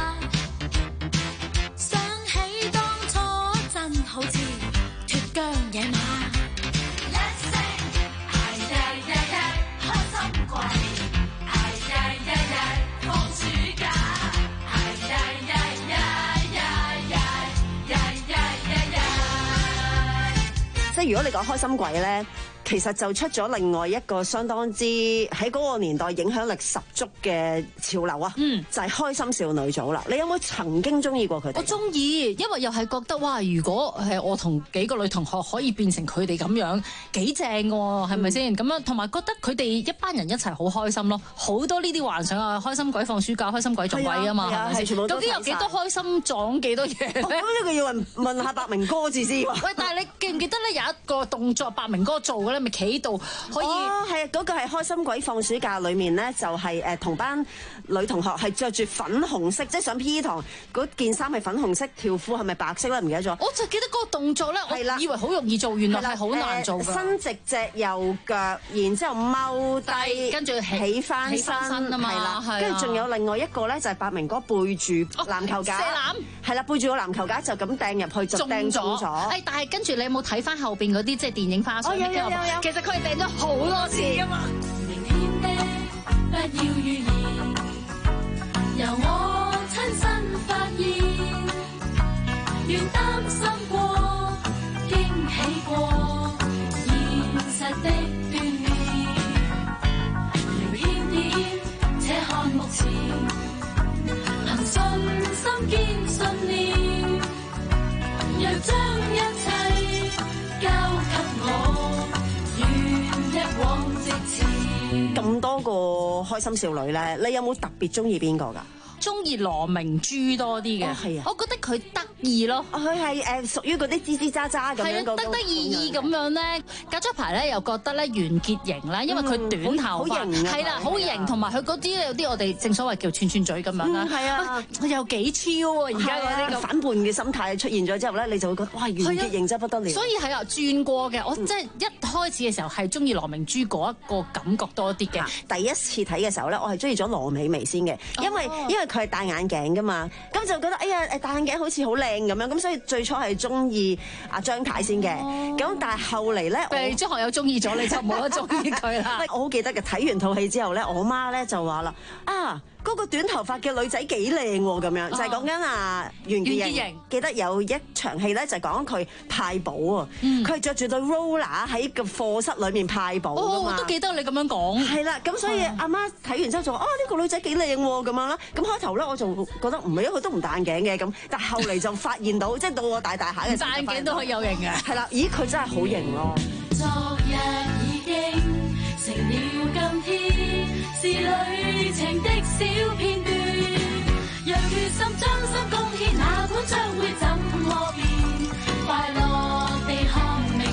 想起當初真好似脫韁野馬。Let's sing，哎呀呀呀，開心鬼，哎呀呀呀，放暑假，哎呀呀呀呀呀呀呀呀呀。即係如果你講開心鬼咧，其實就出咗另外一個相當之喺嗰個年代影響力十足嘅潮流啊！嗯，就係開心少女組啦。你有冇曾經中意過佢哋？我中意，因為又係覺得哇，如果係我同幾個女同學可以變成佢哋咁樣，幾正喎，係咪先？咁樣同埋覺得佢哋一班人一齊好開心咯，好多呢啲幻想啊！開心鬼放暑假，開心鬼撞鬼啊嘛，係咪先？究竟有幾多開心撞幾多嘢？咁呢個要問問下白明哥至知喎。喂，但係你記唔記得咧有一個動作白明哥做嘅咧？咪企度可以哦，係啊！嗰個係開心鬼放暑假裏面咧，就係誒同班女同學係着住粉紅色，即係上 P E 堂嗰件衫係粉紅色，條褲係咪白色咧？唔記得咗。我就記得嗰個動作咧，我以為好容易做，原來係好難做㗎。伸直隻右腳，然之後踎低，跟住起翻身啊嘛，係啦，跟住仲有另外一個咧，就係白明哥背住籃球架，射籃係啦，背住個籃球架就咁掟入去，就掟中咗。誒，但係跟住你有冇睇翻後邊嗰啲即係電影花絮？有有有有。其實佢係掟咗好多次㗎嘛。明天的不要預言，由我親身發現，願擔心過，驚喜過，現實的鍛鍊。明天點，且看目前，憑信心堅信念，若將一切交給我。咁多個開心少女咧，你有冇特別中意邊個㗎？中意羅明珠多啲嘅，係啊，我覺得佢得意咯，佢係誒屬於嗰啲吱吱喳喳咁樣，得得意意咁樣咧。隔咗排咧，又覺得咧袁潔瑩咧，因為佢短頭髮，係啦，好型，同埋佢嗰啲有啲我哋正所謂叫串串嘴咁樣啦，係啊，有幾超啊！而家嗰啲咁反叛嘅心態出現咗之後咧，你就會覺得哇，袁潔瑩真不得了。所以係啊，轉過嘅，我即係一開始嘅時候係中意羅明珠嗰一個感覺多啲嘅。第一次睇嘅時候咧，我係中意咗羅美薇先嘅，因為因為佢係戴眼鏡噶嘛，咁就覺得哎呀誒戴眼鏡好似好靚咁樣，咁所以最初係中意阿張太先嘅，咁、哦、但係後嚟咧，你張學友中意咗你就冇得中意佢啦。我好記得嘅，睇完套戲之後咧，我媽咧就話啦啊。嗰個短頭髮嘅女仔幾靚喎，咁樣就係講緊啊袁潔瑩。記得有一場戲咧，就係講佢派寶啊，佢係着住對 roller 喺個課室裏面派寶㗎嘛。哦，我都記得你咁樣講。係啦，咁所以阿媽睇完之後就話：啊，呢個女仔幾靚喎，咁樣啦。咁開頭咧我就覺得唔係啊，佢都唔戴眼鏡嘅咁，但係後嚟就發現到，即係到我大大下嘅時候，戴眼鏡都可以有型嘅。係啦，咦，佢真係好型咯。昨日已經成了今天，是旅程的小片段。若決心將心貢獻，哪管將會怎麼變？快樂地看明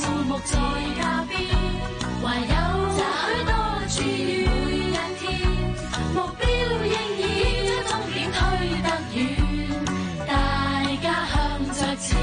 顧目在家邊，還有許多處於每一天，目標應以終點推得遠，大家向着前。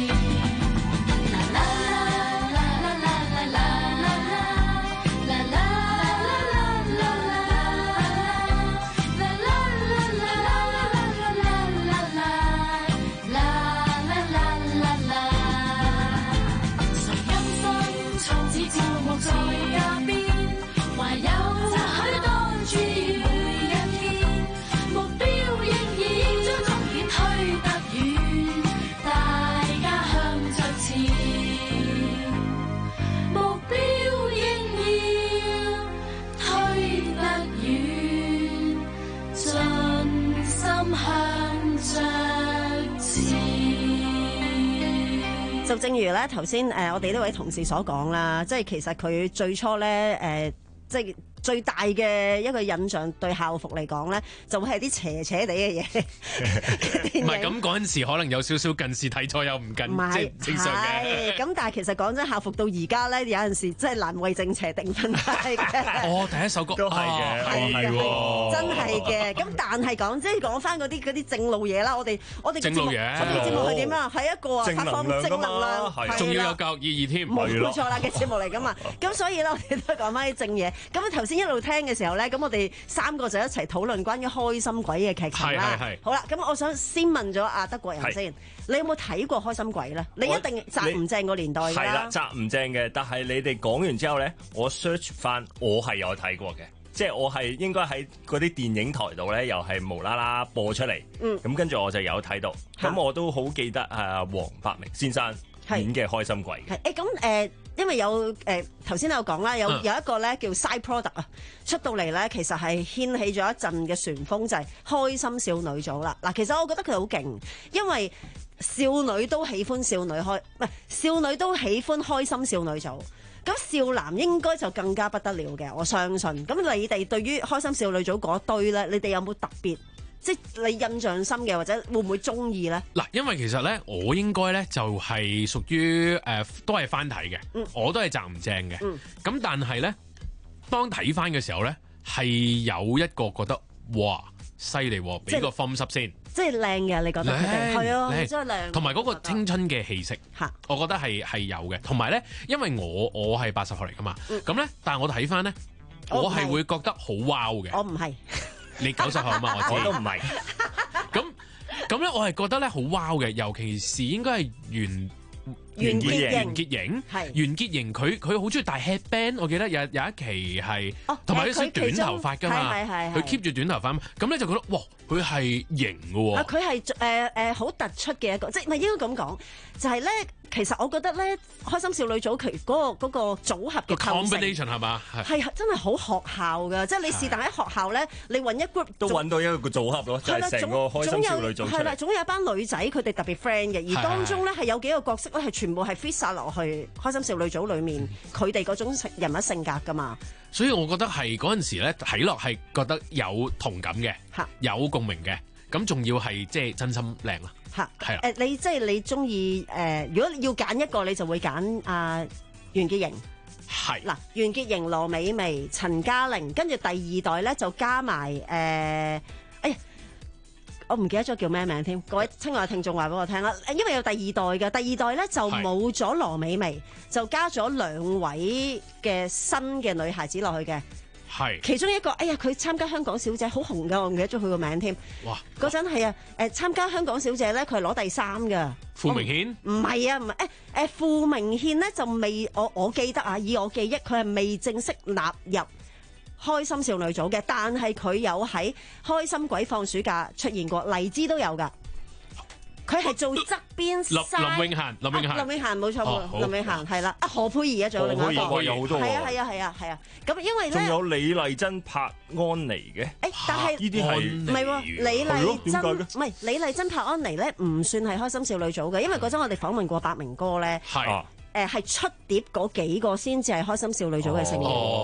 就正如咧頭先誒我哋呢位同事所講啦，即係其實佢最初咧誒、呃、即係。最大嘅一個印象對校服嚟講咧，就會係啲斜斜地嘅嘢。 唔係咁嗰陣時，可能有少少近視睇錯又唔近，即係正常嘅。 咁但係其實講真，校服到而家咧，有陣時真係難為正邪定分界嘅。 哦，第一首歌都係嘅，係喎， 真係嘅。咁但係講即係講翻嗰啲嗰啲正路嘢啦，我哋我哋正路嘢， 我哋節目係點啊？係一個發放正能量， 仲要有教育意義添， 冇錯啦嘅節目嚟噶嘛。咁所以咧，我哋都講翻啲正嘢。咁頭先一路聽嘅時候咧，咁我哋三個就一齊討論關於開心鬼嘅劇情啦。好啦，咁我想先問咗阿德國人先，你有冇睇過開心鬼咧？你一定宅唔正個年代㗎啦。係啦， 宅唔正嘅，但係你哋講完之後咧，我 search 翻，我係有睇過嘅，即係我係應該喺嗰啲電影台度咧，又係無啦啦播出嚟。嗯，咁跟住我就有睇到，咁我都好記得啊，黃百鳴先生演嘅開心鬼。 係誒咁誒。因為有誒頭先有講啦，有有一個咧叫 side product 啊，出到嚟咧，其實係掀起咗一陣嘅旋風，就係、是、開心少女組啦。嗱，其實我覺得佢好勁，因為少女都喜歡少女開，唔係少女都喜歡開心少女組。咁少男應該就更加不得了嘅，我相信。咁你哋對於開心少女組嗰堆咧，你哋有冇特別？即係你印象深嘅，或者會唔會中意咧？ 嗱，因為其實咧，我應該咧就係屬於誒、呃，都係翻睇嘅，嗯、我都係宅唔正嘅。咁、嗯、但係咧，當睇翻嘅時候咧，係有一個覺得哇犀利，俾個 thumbs up先。即係靚嘅，你覺得佢哋係啊，真係靚。同埋嗰個青春嘅氣息，我覺得係係有嘅。同埋咧，因為我我係八十後嚟噶嘛，咁咧、嗯，但係我睇翻咧，我係會覺得好 wow 嘅。 我唔係。 你九十後啊嘛，我知我都唔係。 咁咁咧，我係覺得咧好 wow 嘅，尤其是應該係袁袁潔瑩， 袁潔瑩係袁潔瑩，佢佢好中意戴 headband，我記得有有一期係，同埋有啲短頭髮㗎嘛，佢 keep 住短頭髮，咁咧就覺得哇，佢係型㗎喎。 佢係誒誒好突出嘅一個，即係唔係應該咁講，就係咧。其實我覺得咧，開心少女組其嗰個嗰個組合嘅構成 combination 係嘛， 係真係好學校㗎，即係你是但喺學校咧，你揾一 group 都揾到一個組合咯，就係成個開心少女組出嚟。 係啦，總有一班女仔佢哋特別 friend 嘅，而當中咧係有幾個角色咧係全部係 fit 晒落去開心少女組裡面，佢哋嗰種人物性格㗎嘛。 所以我覺得係嗰陣時咧睇落係覺得有同感嘅，有共鳴嘅，咁仲要係即係真心靚啊！ 嚇，係啊！誒，你即係你中意誒？如果要揀一個，你就會揀阿袁潔瑩。 係嗱，袁潔瑩、羅美薇、陳嘉玲，跟住第二代咧就加埋誒，哎呀，我唔記得咗叫咩名添。各位親愛嘅聽眾話俾我聽啦，因為有第二代嘅，第二代咧就冇咗羅美薇，就加咗兩位嘅新嘅女孩子落去嘅。 係， 其中一個，哎呀，佢參加香港小姐好紅㗎，我唔記得咗佢個名添。哇！嗰陣係啊，誒參加香港小姐咧，佢係攞第三㗎。 傅明軒？ 唔係啊，唔係誒誒，傅明軒咧就未，我我記得啊，以我記憶，佢係未正式納入開心少女組嘅，但係佢有喺開心鬼放暑假出現過，黎姿都有㗎。佢係做側邊林林永嫻，林永嫻， 林永嫻冇錯冇，林永嫻係啦，啊何佩儀啊，仲有另外一個， 有好多， 係啊係啊係啊係啊，咁因為咧， 仲有李麗珍拍安妮嘅，誒， 但係呢啲係唔係喎？李麗珍唔係李麗珍拍安妮咧，唔算係開心少女組嘅，因為嗰陣我哋訪問過百鳴哥咧，係誒係出碟嗰幾個先至係開心少女組嘅成員。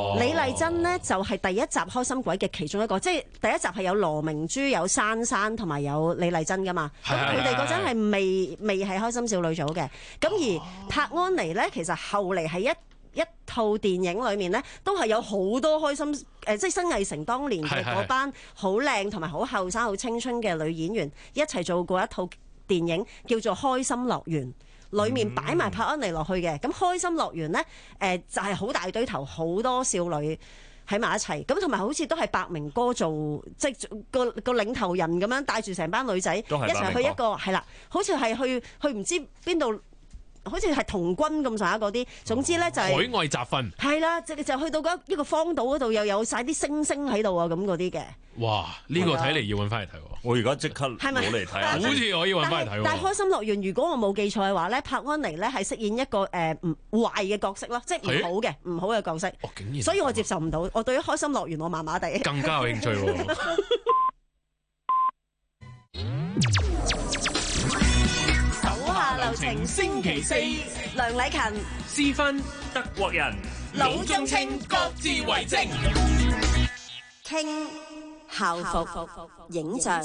哦， 李麗珍呢，就係第一集開心鬼嘅其中一個，即係第一集係有羅明珠、有珊珊同埋有李麗珍噶嘛。咁佢哋嗰陣係未未係開心少女組嘅。咁而柏安妮呢，其實後嚟係一一套電影裏面呢，都係有好多開心誒，即係新藝城當年嘅嗰班好靚同埋好後生、好青春嘅女演員一齊做過一套電影，叫做《開心樂園》。裏面擺埋柏安妮落去嘅，咁開心樂園呢，誒、呃、就係、是、好大堆頭，好多少女喺埋一齊，咁同埋好似都係白明哥做，即係個個領頭人咁樣帶住成班女仔一齊去一個係啦，好似係去去唔知邊度。好似係童軍咁上下嗰啲，總之咧就係、是、 海外集訓， 係啦，就就去到嗰一個荒島嗰度，又有晒啲星星喺度啊，咁嗰啲嘅。 哇！呢、這個睇嚟要揾翻嚟睇喎。 我而家即刻攞嚟睇下， 好似可以揾翻嚟睇喎。 但係開心樂園，如果我冇記錯嘅話咧，柏安妮咧係飾演一個誒唔壞嘅角色咯，即係唔好嘅唔好嘅角色。 哦，竟然！ 所以我接受唔到。我對於開心樂園我麻麻地。 更加有興趣喎。 流程星期四， 梁禮勤、 施芬、 德國人、 老中青各自為政， 傾校服影像。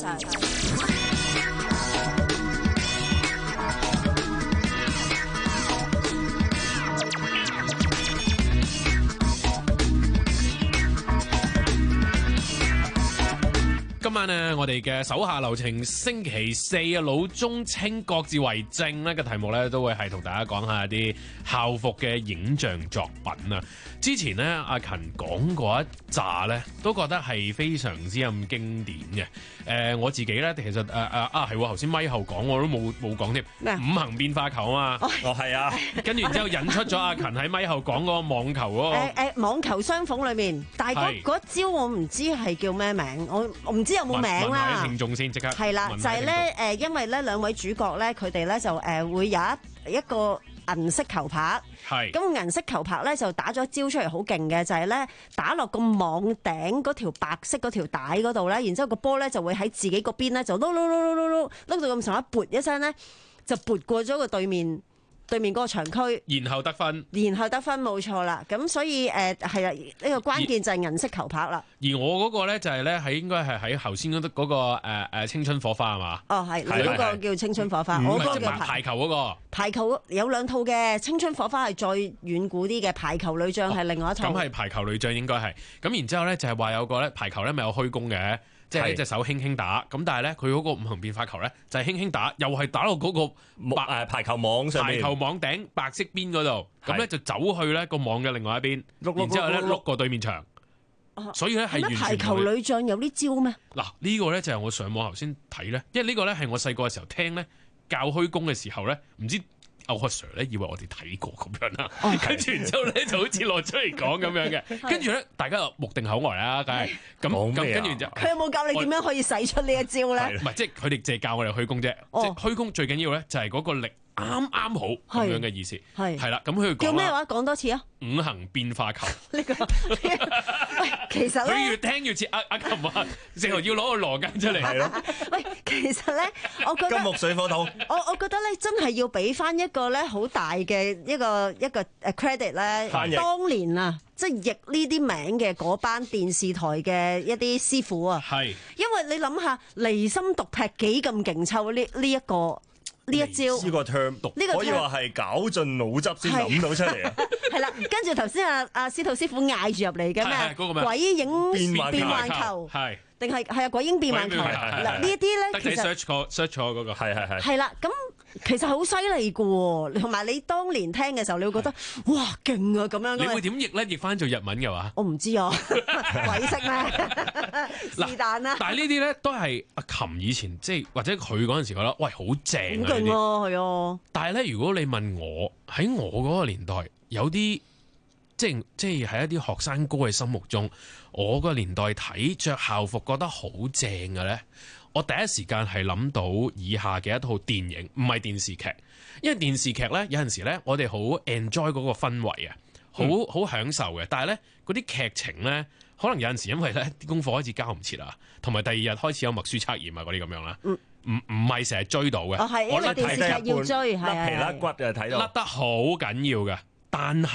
今晚呢，我哋嘅手下留情星期四啊，老中青各自為政呢個題目呢，都會係同大家講下啲校服嘅影像作品啊。之前呢，阿勤講過一紮呢，都覺得係非常之咁經典嘅。誒、呃，我自己呢，其實誒誒啊係喎，頭先咪後講我都冇冇講添。咩？五行變化球啊嘛。 哦，係啊。 跟住然之後引出咗阿勤喺咪後講嗰個網球嗰、嗰個。 誒誒，網球雙鳳裏面，但係嗰一招我唔知係叫咩名，我我唔知有冇名啦。 聽眾先即刻係啦，就係咧誒，因為咧兩位主角咧，佢哋咧就誒會有一一個銀色球拍，係咁銀色球拍咧就打咗招出嚟好勁嘅，就係咧打落個網頂嗰條白色嗰條帶嗰度咧，然之後個波咧就會喺自己嗰邊咧就碌碌碌碌碌碌碌到咁上下，撥一聲咧就撥過咗個對面。對面嗰個場區， 然後得分， 然後得分冇錯啦。咁所以誒係啦，呢、呃這個關鍵就係銀色球拍啦。 而我嗰個咧就係咧喺應該係喺頭先嗰嗰個誒誒、呃、青春火花係嘛？ 哦係，你嗰個叫青春火花，我嗰個叫排球嗰、那個。 排球有兩套嘅，青春火花係再遠古啲嘅，排球女將係另外一套。 咁係、哦、排球女將應該係。咁然之後咧就係話有個咧排球咧咪有虛功嘅。即係一隻手輕輕打，咁但係咧佢嗰個五行變化球咧就係輕輕打，又係打落嗰個白誒排球網上面， 排球網頂白色邊嗰度，咁咧就走去咧個網嘅另外一邊，然之後咧碌過對面牆，所以咧係完全排球女將有啲招咩？ 嗱呢個咧就係我上網頭先睇咧，因為呢個咧係我細個嘅時候聽咧教虛功嘅時候咧，唔知。阿 Sir 咧以為我哋睇過咁樣啦，跟住然之後咧就好似攞出嚟講咁樣嘅，跟住咧大家又目定口呆啦，梗係咁咁跟住就佢有冇教你點樣可以使出呢一招咧？ 唔係，即係佢哋淨係教我哋虛功啫，即係虛功最緊要咧就係嗰個力啱啱好咁樣嘅意思，係係啦，咁佢叫咩話？講多次啊！ 五行變化球呢個喂，其實咧， 佢越聽越似阿阿琴話，直頭要攞個羅庚出嚟，係咯。 喂，其實咧，我覺得金木水火土， 我我覺得咧，真係要俾翻一個咧好大嘅一個一個誒 credit 咧，當年啊，即係譯呢啲名嘅嗰班電視台嘅一啲師傅啊，係，因為你諗下離心獨劈幾咁勁抽呢呢一個。呢一招呢個 term 讀，呢個可以話係絞盡腦汁先諗到出嚟啊！ 係啦，跟住頭先阿阿司徒師傅嗌住入嚟嘅咩？鬼影變幻球，係定係係啊？鬼影變幻球嗱，呢一啲咧，其實 search 過 search 錯嗰個係係係係啦，咁其實好犀利嘅喎，同埋你當年聽嘅時候，你會覺得哇勁啊咁樣。 你會點譯咧？譯翻做日文嘅話， 我唔知啊，鬼識咩？是但啦。 但係呢啲咧都係阿琴以前即係或者佢嗰陣時覺得喂好正啊， 好勁啊，係啊。 但係咧，如果你問我喺我嗰個年代有啲即係即係喺一啲學生哥嘅心目中，我個年代睇着校服覺得好正嘅咧。我第一時間係諗到以下嘅一套電影，唔係電視劇，因為電視劇咧有陣時咧，我哋好 enjoy 嗰個氛圍啊，好好、嗯、享受嘅。但係咧嗰啲劇情咧，可能有陣時因為咧啲功課開始交唔切啊，同埋第二日開始有默書測驗啊嗰啲咁樣啦，唔唔係成日追到嘅。 哦，係，因為電視劇要追，係甩皮甩骨就睇到， 甩得好緊要嘅。但係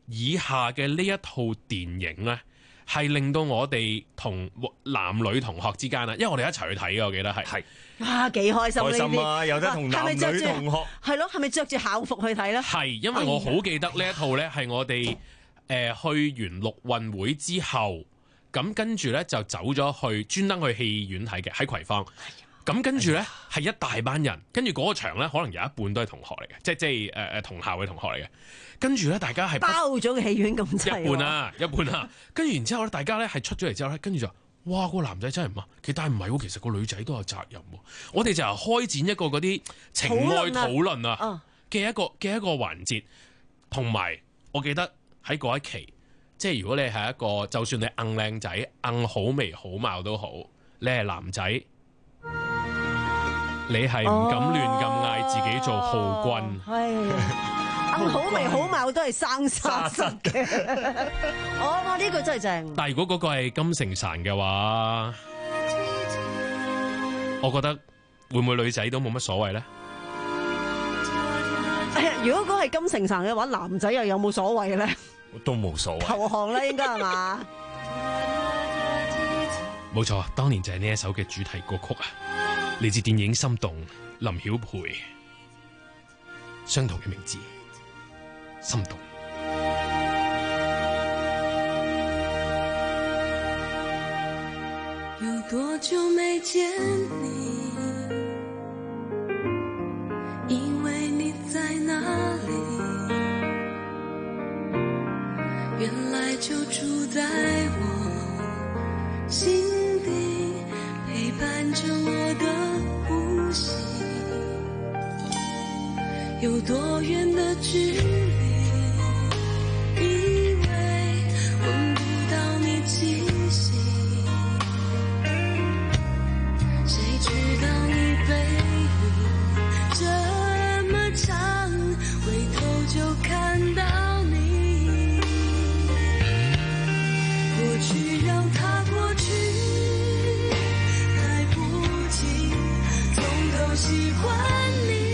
以下嘅呢一套電影咧，係令到我哋同男女同學之間啊，因為我哋一齊去睇嘅，我記得係係啊，幾開心呢啲， 開心啊！有得同男女同學， 係咯，係咪着住校服去睇咧？ 係，因為我好記得呢一套咧，係我哋誒、呃、去完陸運會之後，咁跟住咧就走咗去專登去戲院睇嘅，喺葵芳。咁跟住咧係一大班人，跟住嗰個場咧可能有一半都係同學嚟嘅，即係即係誒誒同校嘅同學嚟嘅。跟住咧大家係包咗個戲院咁滯， 一半啊，一半啊。跟住然之後咧，大家咧係出咗嚟之後咧，跟住就哇個男仔真係唔啊，其實但係唔係喎，其實個女仔都有責任喎。我哋就係開展一個嗰啲情愛討論啊嘅一個嘅一個環節，同埋我記得喺嗰一期，即係如果你係一個就算你硬靚仔、硬好眉好貌都好，你係男仔。你係唔敢亂咁嗌自己做浩君， 係、哦、好眉好貌都係生沙實嘅。我我呢個真係正。 但係如果嗰個係金城禪嘅話，我覺得會唔會女仔都冇乜所謂咧？ 如果嗰個係金城禪嘅話，男仔又有冇所謂咧？ 都冇所謂。 投降啦，應該係嘛？ 冇錯，當年就係呢一首嘅主題歌曲啊！嚟自電影《心動》，林曉培，相同嘅名字，《心動》。 有多久沒見你？因為你在哪裡？原來就住在我心底，陪伴着我的呼吸。有多遠的距離？以為聞不到你氣息，誰知道你背影這麼長，回頭就看到你。過去讓它過去，來不及從頭喜歡你。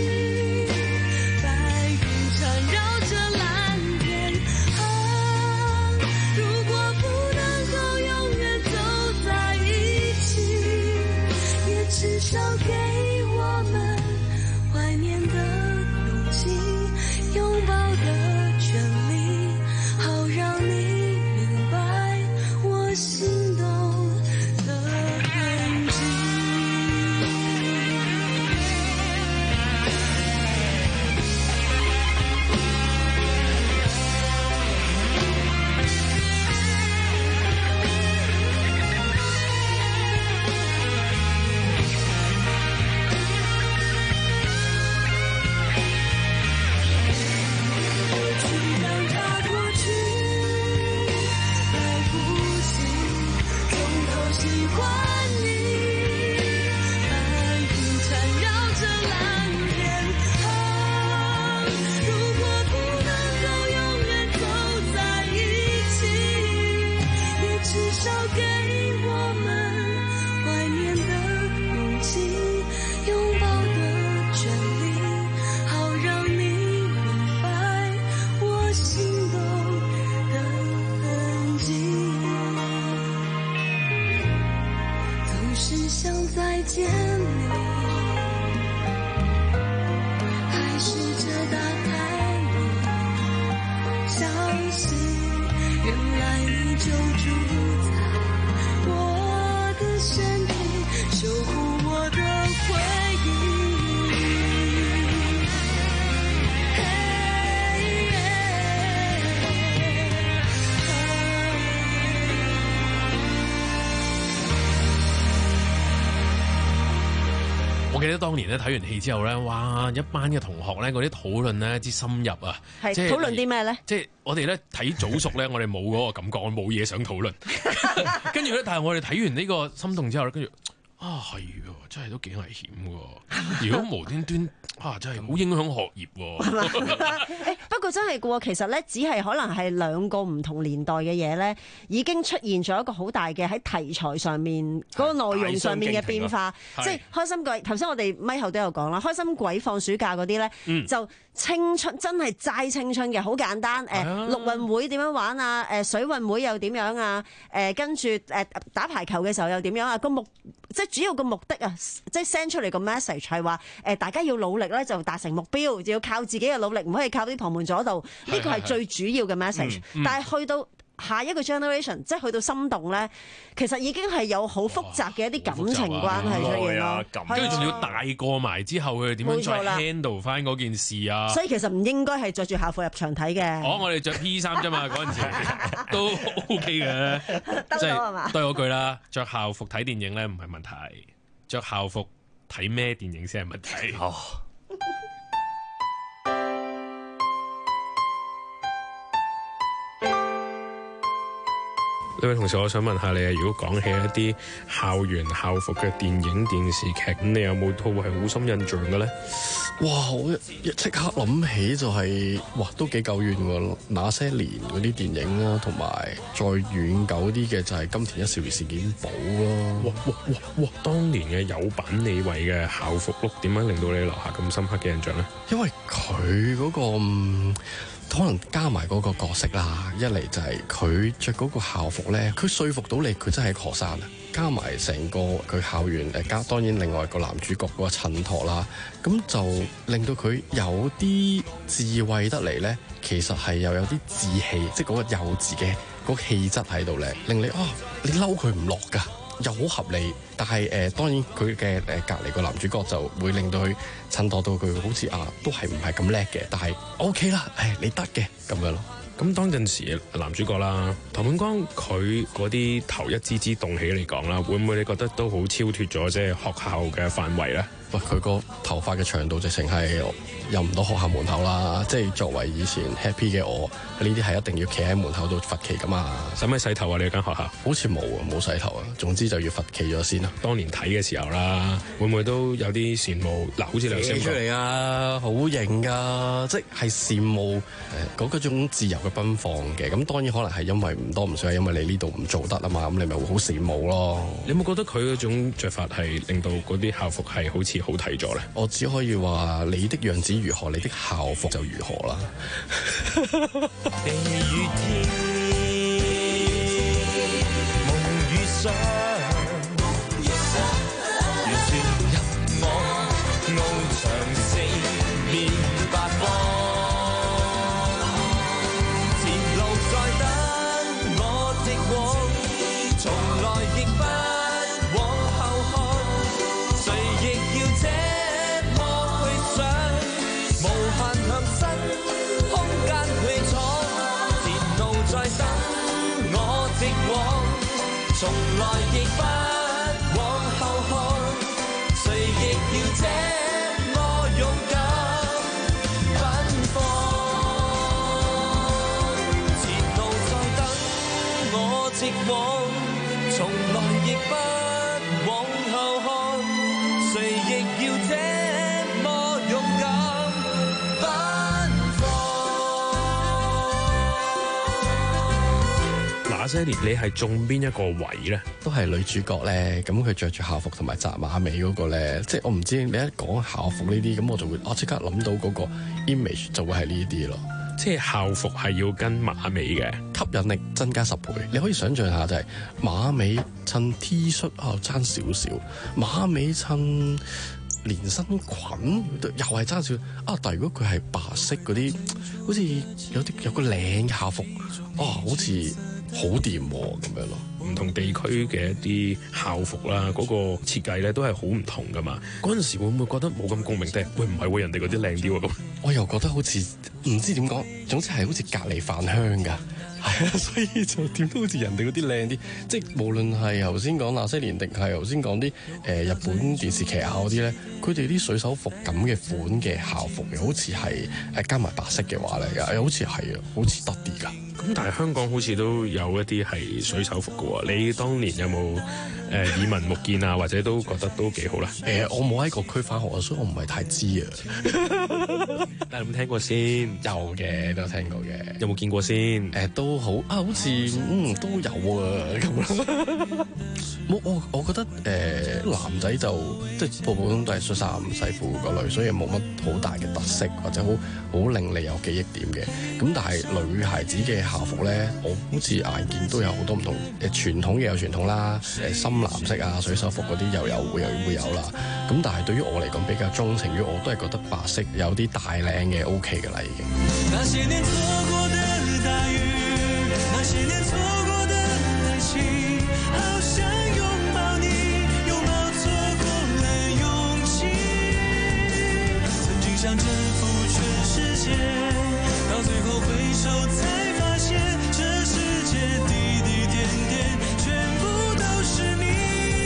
至少給我們懷念的勇氣，擁抱的權利，好讓你明白我心動的痕跡。 我記得當年咧睇完戲之後咧，哇！一班嘅同學咧，嗰啲討論咧之深入啊， 係討論啲咩咧？ 即係我哋咧睇早熟咧，我哋冇嗰個感覺，我冇嘢想討論。跟住咧，但係我哋睇完呢個心動之後咧，跟住啊， 啊，係喎，真係都幾危險喎！如果無端端啊，真係好影響學業喎。 誒不過真係嘅喎，其實咧只係可能係兩個唔同年代嘅嘢咧，已經出現咗一個好大嘅喺題材上面嗰個內容上面嘅變化。即係開心鬼，頭先我哋咪後都有講啦，開心鬼放暑假嗰啲咧，嗯、就青春真係齋青春嘅，好簡單。誒、呃、陸運會點樣玩啊？誒水運會又點樣啊？誒跟住誒打排球嘅時候又點樣啊？個目即係主要個目的啊，即係 send 出嚟個 message 係話誒大家要努力咧就達成目標，就要靠自己嘅努力，唔可以靠啲旁門左道。呢個係最主要嘅 message。嗯嗯、但係去到下一個 generation， 即係去到心動咧，其實已經係有好複雜嘅一啲感情關係出現咯。 跟住仲要大過埋之後，佢哋點樣再 handle 翻嗰件事啊？ 所以其實唔應該係着住校服入場睇嘅。 哦，我哋着 P 衫啫嘛，嗰陣時都 OK 嘅。 得咗係嘛？ 都係嗰句啦，着校服睇電影咧唔係問題，着校服睇咩電影先係問題。哦。呢位同事，我想問下你啊，如果講起一啲校園校服嘅電影電視劇，咁你有冇套係好深印象嘅咧？ 哇！我一即刻諗起就係、是，哇，都幾久遠喎。那些年嗰啲電影啦，同埋再遠久啲嘅就係金田一少年事件簿咯。 哇哇哇哇！當年嘅有板李維嘅校服 look 點樣令到你留下咁深刻嘅印象咧？ 因為佢嗰、那個、嗯、可能加埋嗰個角色啦，一嚟就係佢着嗰個校服咧，佢說服到你佢真係一個學生啊！加埋成個佢校園誒，加當然另外個男主角嗰個襯托啦，咁就令到佢有啲智慧得嚟咧，其實係又有啲志氣，即係嗰個幼稚嘅嗰個氣質喺度咧，令你啊你嬲佢唔落㗎，又好合理。但係誒、呃、當然佢嘅誒隔離個男主角就會令到佢襯托到佢好似啊都係唔係咁叻嘅，但係 OK 啦，誒你得嘅咁樣咯。 咁當陣時男主角啦，唐本剛佢嗰啲頭一支支動起嚟講啦，會唔會你覺得都好超脫咗即係學校嘅範圍咧？ 喂，佢個頭髮嘅長度直情係入唔到學校門口啦！即係作為以前 happy 嘅我，呢啲係一定要企喺門口度罰企噶嘛。 使唔使洗頭啊？你間學校好似冇啊，冇洗頭啊。總之就要罰企咗先啦。 當年睇嘅時候啦，會唔會都有啲羨慕？嗱，好似你寫出嚟啊，好型噶，即係羨慕誒嗰種自由嘅奔放嘅。咁當然可能係因為唔多唔少係因為你呢度唔做得啊嘛，咁你咪會好羨慕咯。 你有冇覺得佢嗰種著法係令到嗰啲校服係好似好睇咗咧？ 我只可以話你的樣子如何，你的校服就如何啦。 地與天，夢與想，如旋入我翱翔四面八方。前路在等我直往，從來亦不往後看，誰亦要這麼去想，無限向新空間去闖，前路在等我直往，從來亦不往後看，誰亦要這麼勇敢奔放，前路在等我直往，從來亦不往後看，誰亦要這麼勇敢奔放。 那些年你係中邊一個位咧？ 都係女主角咧，咁佢着住校服同埋紮馬尾嗰個咧，即係我唔知你一講校服呢啲，咁我就會我即刻諗到嗰個 image 就會係呢啲咯。 即係校服係要跟馬尾嘅， 吸引力增加十倍。你可以想象下就係馬尾襯 T 恤啊，爭少少；馬尾襯連身裙又係爭少啊。但係如果佢係白色嗰啲，好似有啲有個領校服啊，好似好掂咁樣咯。 唔同地區嘅一啲校服啦，嗰、那個設計咧都係好唔同噶嘛。嗰陣時會唔會覺得冇咁共鳴啫？喂，唔係喎，人哋嗰啲靚啲喎咁。 我又覺得好似唔知點講，總之係好似隔離飯香㗎。係啊，所以就點都好似人哋嗰啲靚啲。即係無論係頭先講那些年定係頭先講啲誒日本電視劇啊嗰啲咧，佢哋啲水手服咁嘅款嘅校服，又好似係誒加埋白色嘅話咧，又好似係啊，好似得啲㗎。 咁但係香港好似都有一啲係水手服嘅喎，你當年有冇誒、呃、耳聞目見啊，或者都覺得都幾好啦？ 誒、呃，我冇喺個區返學啊，所以我唔係太知啊。 但係有冇聽過先？ 有嘅，都有聽過嘅。 有冇見過先？誒、 呃，都好啊，好似嗯都有啊咁。冇我我覺得誒、呃、男仔就即係普普通都係恤衫西褲嗰類，所以冇乜好大嘅特色或者好好令你有記憶點嘅。咁但係女孩子嘅校服咧，我好似眼見都有好多唔同誒，傳統嘅有傳統啦，誒深藍色啊水手服嗰啲又有會有會有啦。咁但係對於我嚟講比較鍾情於我都係覺得白色有啲大領嘅 O K 㗎啦已經。那些年錯過的大雨，那些年錯過的愛情，好想擁抱你，擁抱錯過了勇氣，曾經想征服全世界，到最後回首才發現，這世界滴滴點點全部都是你。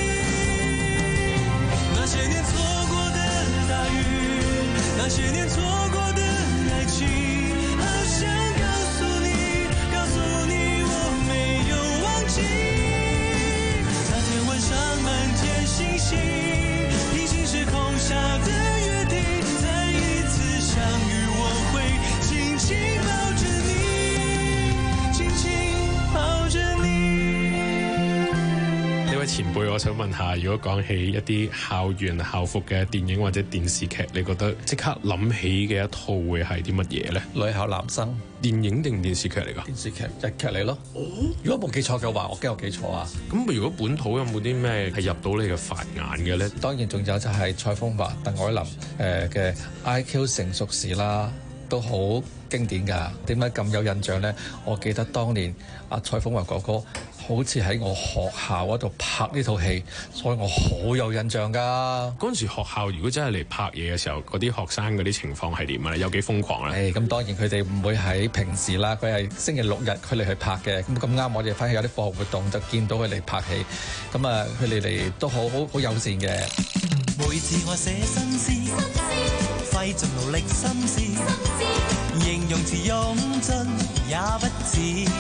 那些年錯過的大雨，那些年錯過的愛情，好想告訴你，告訴你我沒有忘記。那天晚上滿天星星，平行時空下的約定，再一次相遇我會緊緊抱着你，緊緊抱着你。呢位前輩，我想問下，如果講起一啲校園校服嘅電影或者電視劇，你覺得即刻諗起嘅一套會係啲乜嘢咧？ 女校男生電影定電視劇嚟㗎？ 電視劇日劇嚟咯。哦，如果冇記錯嘅話，我驚我記錯啊。 咁如果本土有冇啲咩係入到你嘅法眼嘅咧？ 當然仲有就係蔡楓華、鄧藹霖誒嘅 I Q 成熟時啦，都好經典㗎。點解咁有印象咧？我記得當年阿蔡楓華哥哥好似喺我學校嗰度拍呢套戲，所以我好有印象㗎。 嗰陣時學校如果真係嚟拍嘢嘅時候，嗰啲學生嗰啲情況係點啊？有幾瘋狂咧？ 誒，咁當然佢哋唔會喺平時啦，佢係星期六日佢哋去拍嘅。咁咁啱我哋翻去有啲課外活動，就見到佢哋拍戲。咁啊，佢哋嚟都好好好友善嘅。 每次我寫新詩，費盡勞力心思，形容詞用盡也不似，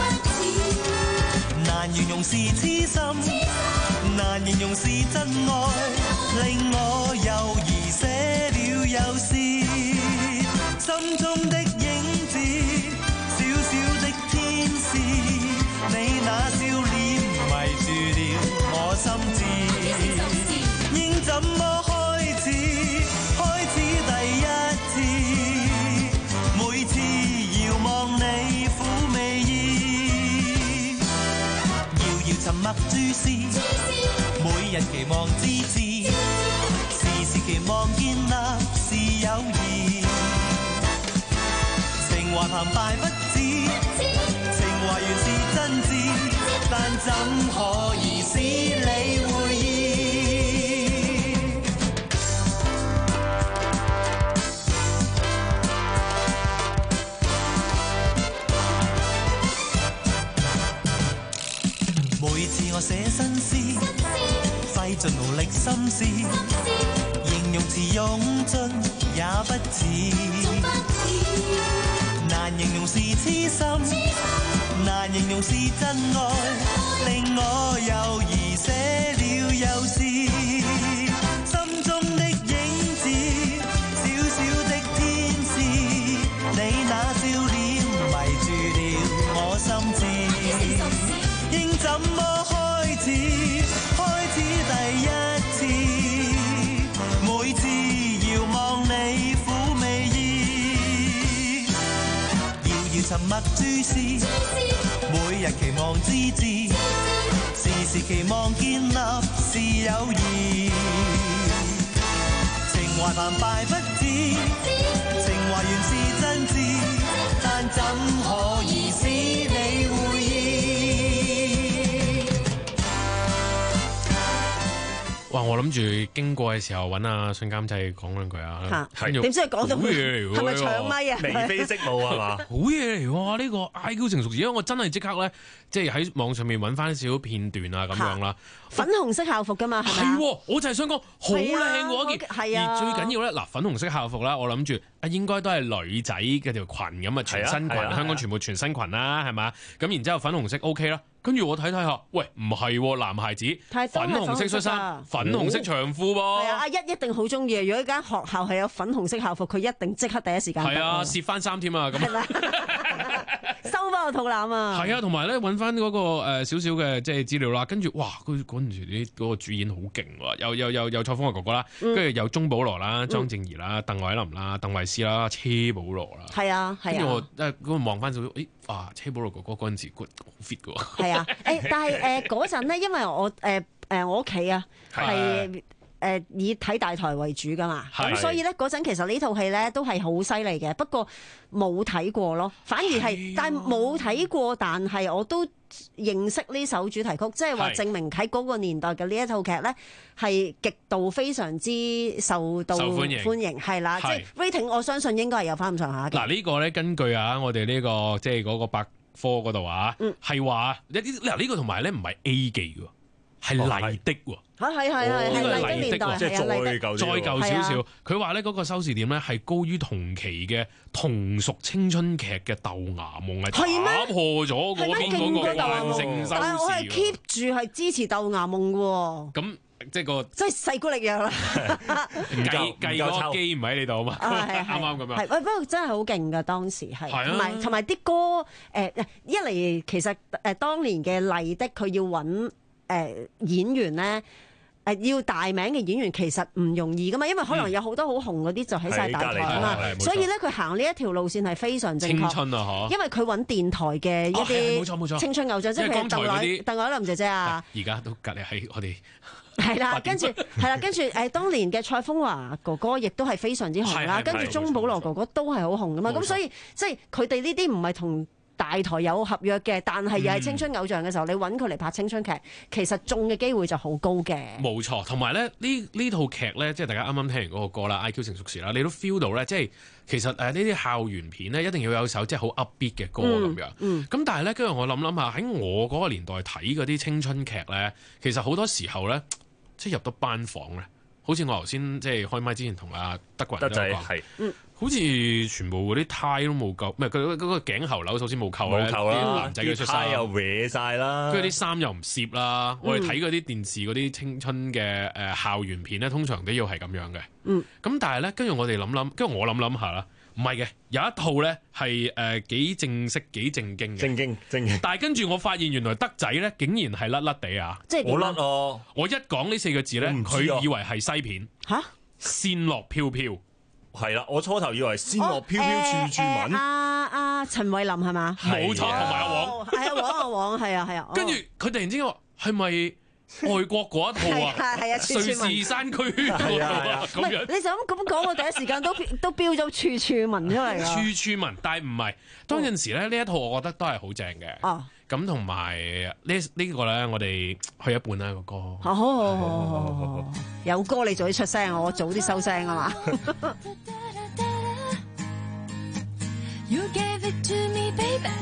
難形容是痴心，難形容是真愛，令我猶疑寫了又試，心中的影子，小小的天使，你那笑臉迷住了我心智，應怎麼開始？開始第一次，每次遙望你撫美意，遙遙沉默注視，每日期望之至，時時期望建立是友誼，情懷澎湃不止，情懷原是真摯，但怎可以使你會意？每次我寫新詩，費盡勞力心思，形容詞用盡也不似，難形容是痴心，難形容是真愛，令我猶疑寫了又試，心中的影子，小小的天使，你那笑臉迷住了我心智，應怎麼開始？開始第一次，每次遙望你撫美意，遙遙沉默注視，每日期望之至，時時期望建立是友誼，情懷澎湃不止，情懷原是真摯，但怎可以使你會意？ 哇！我諗住經過嘅時候揾阿信監製講兩句啊， 係點知佢講到好嘢嚟喎， 係咪搶咪啊？ 眉飛色舞係嘛？ 好嘢嚟喎！呢個 I Q 成熟時，因為我真係即刻咧，即係喺網上面揾翻少少片段啊咁樣啦。 粉紅色校服㗎嘛，係咪？ 係，我就係想講好靚喎一件。 係啊， 而最緊要咧，嗱粉紅色校服啦，我諗住啊應該都係女仔嘅條裙咁啊，全身裙，香港全部全身裙啦，係嘛？咁然之後粉紅色 OK 啦。跟住我睇睇下，喂，唔係男孩子，粉紅色恤衫、粉紅色長褲噃。係啊，阿一一定好中意啊！如果間學校係有粉紅色校服，佢一定即刻第一時間。 係啊，攝翻衫添啊！咁收翻個肚腩啊！ 係啊，同埋咧揾翻嗰個誒少少嘅即係資料啦。跟住哇，佢嗰陣時啲嗰個主演好勁喎，有有有有蔡楓華哥哥啦，跟住有鐘保羅啦、莊正儀啦、鄧偉霖啦、鄧慧思啦、車保羅啦。 係啊，係啊。 跟住我誒嗰個望翻少少，誒啊，車保羅哥哥嗰陣時好 fit 嘅喎。 係啊，誒，但係誒嗰陣咧，因為我誒誒、呃、我屋企啊係誒以睇大台為主噶嘛，咁所以咧嗰陣其實呢套戲咧都係好犀利嘅，不過冇睇過咯，反而係，但係冇睇過，但係我都認識呢首主題曲，即係話證明喺嗰個年代嘅呢一套劇咧係極度非常之受到歡迎，歡迎係啦，即係 rating 我相信應該係有翻咁上下嘅。嗱呢個咧根據啊我哋呢、呢個即係嗰個百科嗰度啊，係話一啲嗱呢個同埋咧唔係 A 記喎，係麗的喎。 嚇係係係係麗的年代， 即係再舊再舊少少。佢話咧嗰個收視點咧係高於同期嘅同屬青春劇嘅《豆芽夢》，係打破咗嗰邊嗰個慣性收視。 但係我係 keep 住係支持《豆芽夢》嘅喎。 咁即係個即係勢孤力弱啦。 計計嗰個機唔喺你度啊嘛，啱啱咁樣。係喂，不過真係好勁㗎，當時係同埋同埋啲歌誒一嚟其實誒當年嘅麗的佢要揾誒演員咧。誒要大名嘅演員其實唔容易噶嘛，因為可能有好多好紅嗰啲就喺晒大台啊嘛，所以咧佢行呢一條路線係非常正確。 青春啊， 因為佢揾電台嘅一啲冇錯冇錯青春偶像，即係譬如鄧偉鄧偉霖姐姐啊， 而家都隔離喺我哋係啦，跟住係啦，跟住誒當年嘅蔡楓華哥哥亦都係非常之紅啦，跟住鐘保羅哥哥都係好紅噶嘛，咁所以即係佢哋呢啲唔係同大台有合約嘅，但係又係青春偶像嘅時候，嗯、你揾佢嚟拍青春劇，其實中嘅機會就好高嘅。 冇錯，同埋咧呢呢套劇咧，即係大家啱啱聽完嗰個歌啦 ，I Q 成熟時啦，你都 feel 到咧，即係其實誒呢啲校園片咧，一定要有首即係好 upbeat 嘅歌咁樣。咁、嗯嗯、但係咧，跟住我諗諗下，喺我嗰個年代睇嗰啲青春劇咧，其實好多時候咧，即係入到班房咧，好似我頭先即係開麥之前同阿德國人都講係。好似全部嗰啲呔都冇扣，唔係佢嗰個頸喉鈕首先冇扣咧，啲男仔嘅出衫又歪晒啦， 跟住啲衫又唔攝啦。嗯、我哋睇嗰啲電視嗰啲青春嘅誒校園片咧，通常都要係咁樣嘅。嗯，咁但係咧，跟住我哋諗諗，跟住我諗諗下啦，唔係嘅，有一套咧係誒幾正式幾正經嘅， 正經正經。 但係跟住我發現原來德仔咧竟然係甩甩地啊！ 即係我甩哦！ 我一講呢四個字咧，佢、啊、以為係西片嚇， 仙樂飄飄。 係啦，我初頭以為仙樂飄飄處處吻。 阿阿陳慧琳係嘛？ 冇錯，同埋阿黃。 係啊，黃啊黃，係啊係啊。 跟住佢突然之間話係咪外國嗰一套啊？ 係啊， 瑞士山區嗰套啊？咁樣你就咁咁講，我第一時間都都標咗處處聞出嚟。 處處聞，但係唔係。當陣時咧，呢一套我覺得都係好正嘅。哦。咁同埋呢呢個咧，我哋去一半啦個歌。 好好好好好，有歌你早啲出聲，我早啲收聲啊嘛。You gave it to me, baby.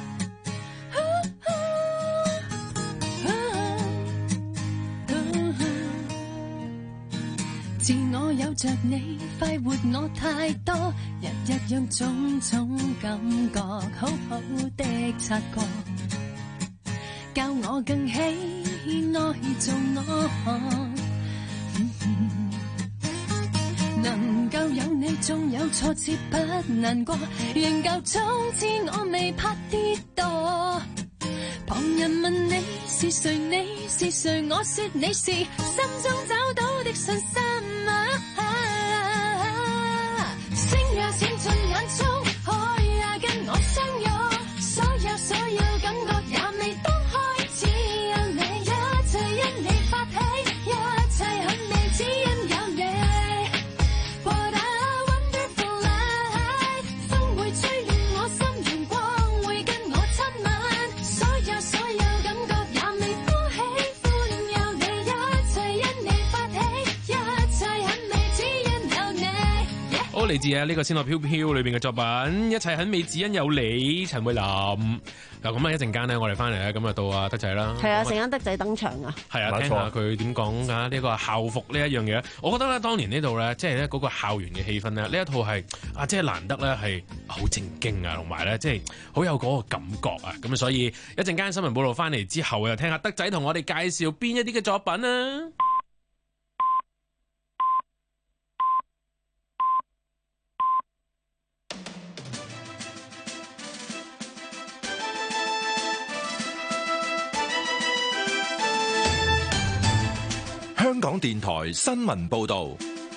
自我有着你，快活我太多，日日讓種種感覺好好的察覺。教我更喜愛做我，能夠有你，縱有挫折不難過，仍舊總知我未怕跌倒。旁人問你是誰，你是誰，我說你是心中找到的信心啊！星也閃進眼中，海也跟我相擁，所有所有感覺也未當開始有你，一切因你發起，一切很美只因有你。What a wonderful life， 風會吹亂我心陽光會跟我親吻，所有所有感覺也未都喜歡有你，一切因你發嚟自啊呢個《仙樂飄飄》裏邊嘅作品，一切很美，只因有你，陳慧琳。嗱咁啊，一陣間咧，我哋翻嚟咧，咁啊到啊德仔啦。 係啊，陣間德仔登場啊。 係啊，聽下佢點講㗎呢個校服呢一樣嘢。我覺得咧，當年呢度咧，即係咧嗰個校園嘅氣氛咧，呢一套係啊，即係難得咧係好正經啊，同埋咧即係好有嗰個感覺啊。咁所以一陣間新聞報道翻嚟之後，又聽下德仔同我哋介紹邊一啲嘅作品啊。 香港電台新聞報道，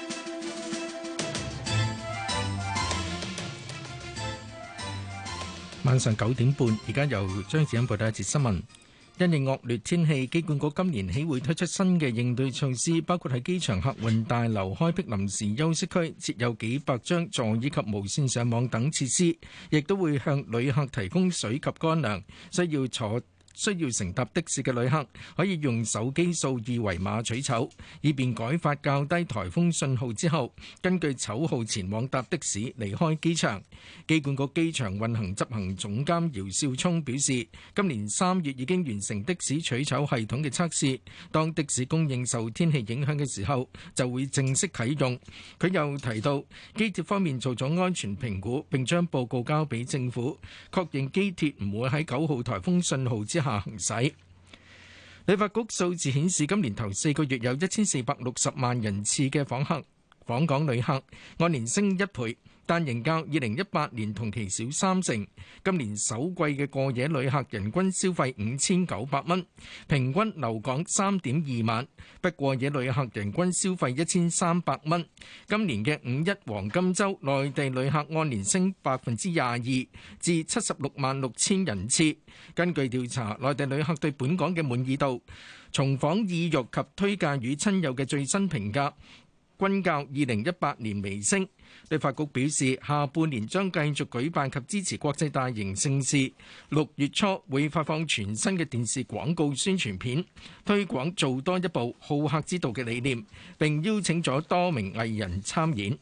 晚上九點半，而家由張子欣報道一節新聞。因應惡劣天氣，機管局今年起會推出新嘅應對措施，包括喺機場客運大樓開闢臨時休息區，設有幾百張座椅及無線上網等設施，亦都會向旅客提供水及乾糧，需要坐需要乘搭的士嘅旅客可以用手機掃二維碼取籌，以便改發較低颱風信號之後，根據籌號前往搭的士離開機場。機管局機場運行執行總監姚少聰表示，今年三月已經完成的士取籌系統嘅測試，當的士供應受天氣影響嘅時候，就會正式啟用。佢又提到，機鐵方面做咗安全評估，並將報告交俾政府，確認機鐵唔會喺九號颱風信號之下行駛。旅發局數字顯示，今年頭四個月有一千四百六十萬人次嘅訪客訪港旅客，按年升一倍，但仍較二零一八年同期少三成。今年首季嘅過夜旅客人均消費五千九百蚊，平均留港三點二萬，不過夜旅客人均消費一千三百蚊。今年嘅五一黃金週，內地旅客按年升百分之廿二，至七十六萬六千人次。根據調查，內地旅客對本港嘅滿意度、重訪意欲及推介與親友嘅最新評價，均較二零一八年微升。旅發局表示，下半年將繼續舉辦及支持國際大型盛事。六月初會發放全新嘅電視廣告宣傳片，推廣做多一步好客之道嘅理念，並邀請咗多名藝人參演。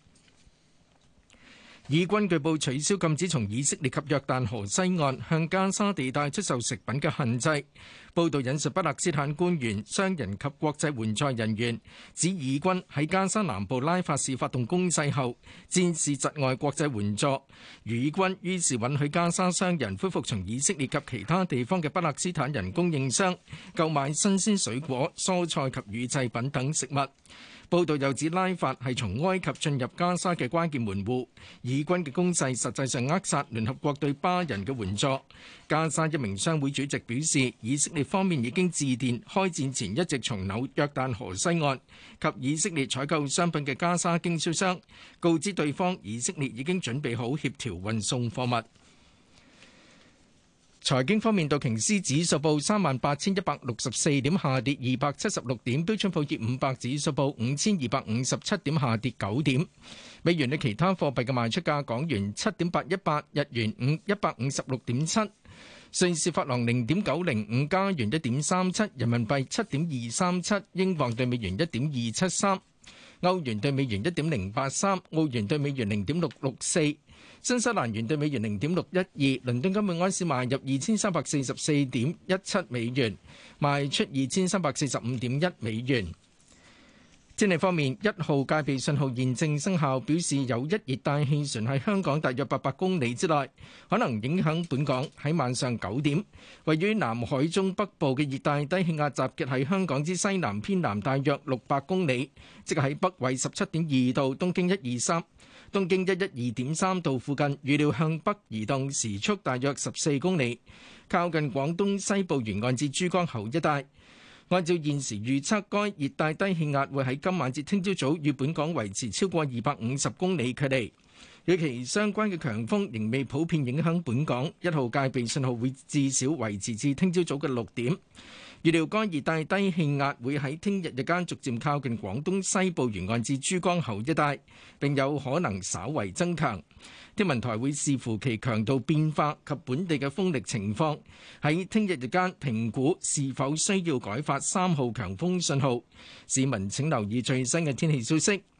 以軍據報取消禁止從以色列及約旦河西岸向加沙地帶出售食品嘅限制。報道引述巴勒斯坦官員、商人及國際援助人員，指以軍喺加沙南部拉法市發動攻勢後，戰事窒礙國際援助。以軍於是允許加沙商人恢復從以色列及其他地方嘅巴勒斯坦人供應商購買新鮮水果、蔬菜及乳製品等食物。報道又指拉法係從埃及進入加沙嘅關鍵門戶，以軍嘅攻勢實際上扼殺聯合國對巴人嘅援助。加沙一名商會主席表示，以色列方面已經致電開戰前一直從紐約旦河西岸及以色列採購商品嘅加沙經銷商，告知對方以色列已經準備好協調運送貨物。財經方面，道瓊斯指數報三萬八千一百六十四點，下跌二百七十六點；標準普爾五百指數報五千二百五十七點，下跌九點。美元對其他貨幣嘅賣出價：港元七點八一八，日元五一百五十六點七，瑞士法郎零點九零五，加元一點三七，人民幣七點二三七，英鎊對美元一點二七三，歐元對美元一點零八三，澳元對美元零點六六四。新西蘭元對美元零點六一二，倫敦金每安士賣入二千三百四十四點一七美元，賣出二千三百四十五點一美元。天氣方面，一號戒備信號現正生效，表示有一熱帶氣旋喺香港大約八百公里之內，可能影響本港。喺晚上九點，位於南海中北部嘅熱帶低氣壓集結喺香港之西南偏南大約六百公里，即係喺北緯十七點二度、東經一二三。東經一一二點三度附近，預料向北移動，時速大約十四公里，靠近廣東西部沿岸至珠江口一帶。按照現時預測，該熱帶低氣壓會喺今晚至聽朝早與本港維持超過二百五十公里距離。與其相關嘅強風仍未普遍影響本港，一號戒備信號會至少維持至聽朝早嘅六點。預料該熱帶低氣壓會喺聽日日間逐漸靠近廣東西部沿岸至珠江口一帶，並有可能稍為增強。天文台會視乎其強度變化及本地嘅風力情況，喺聽日日間評估是否需要改發三號強風信號。市民請留意最新嘅天氣消息。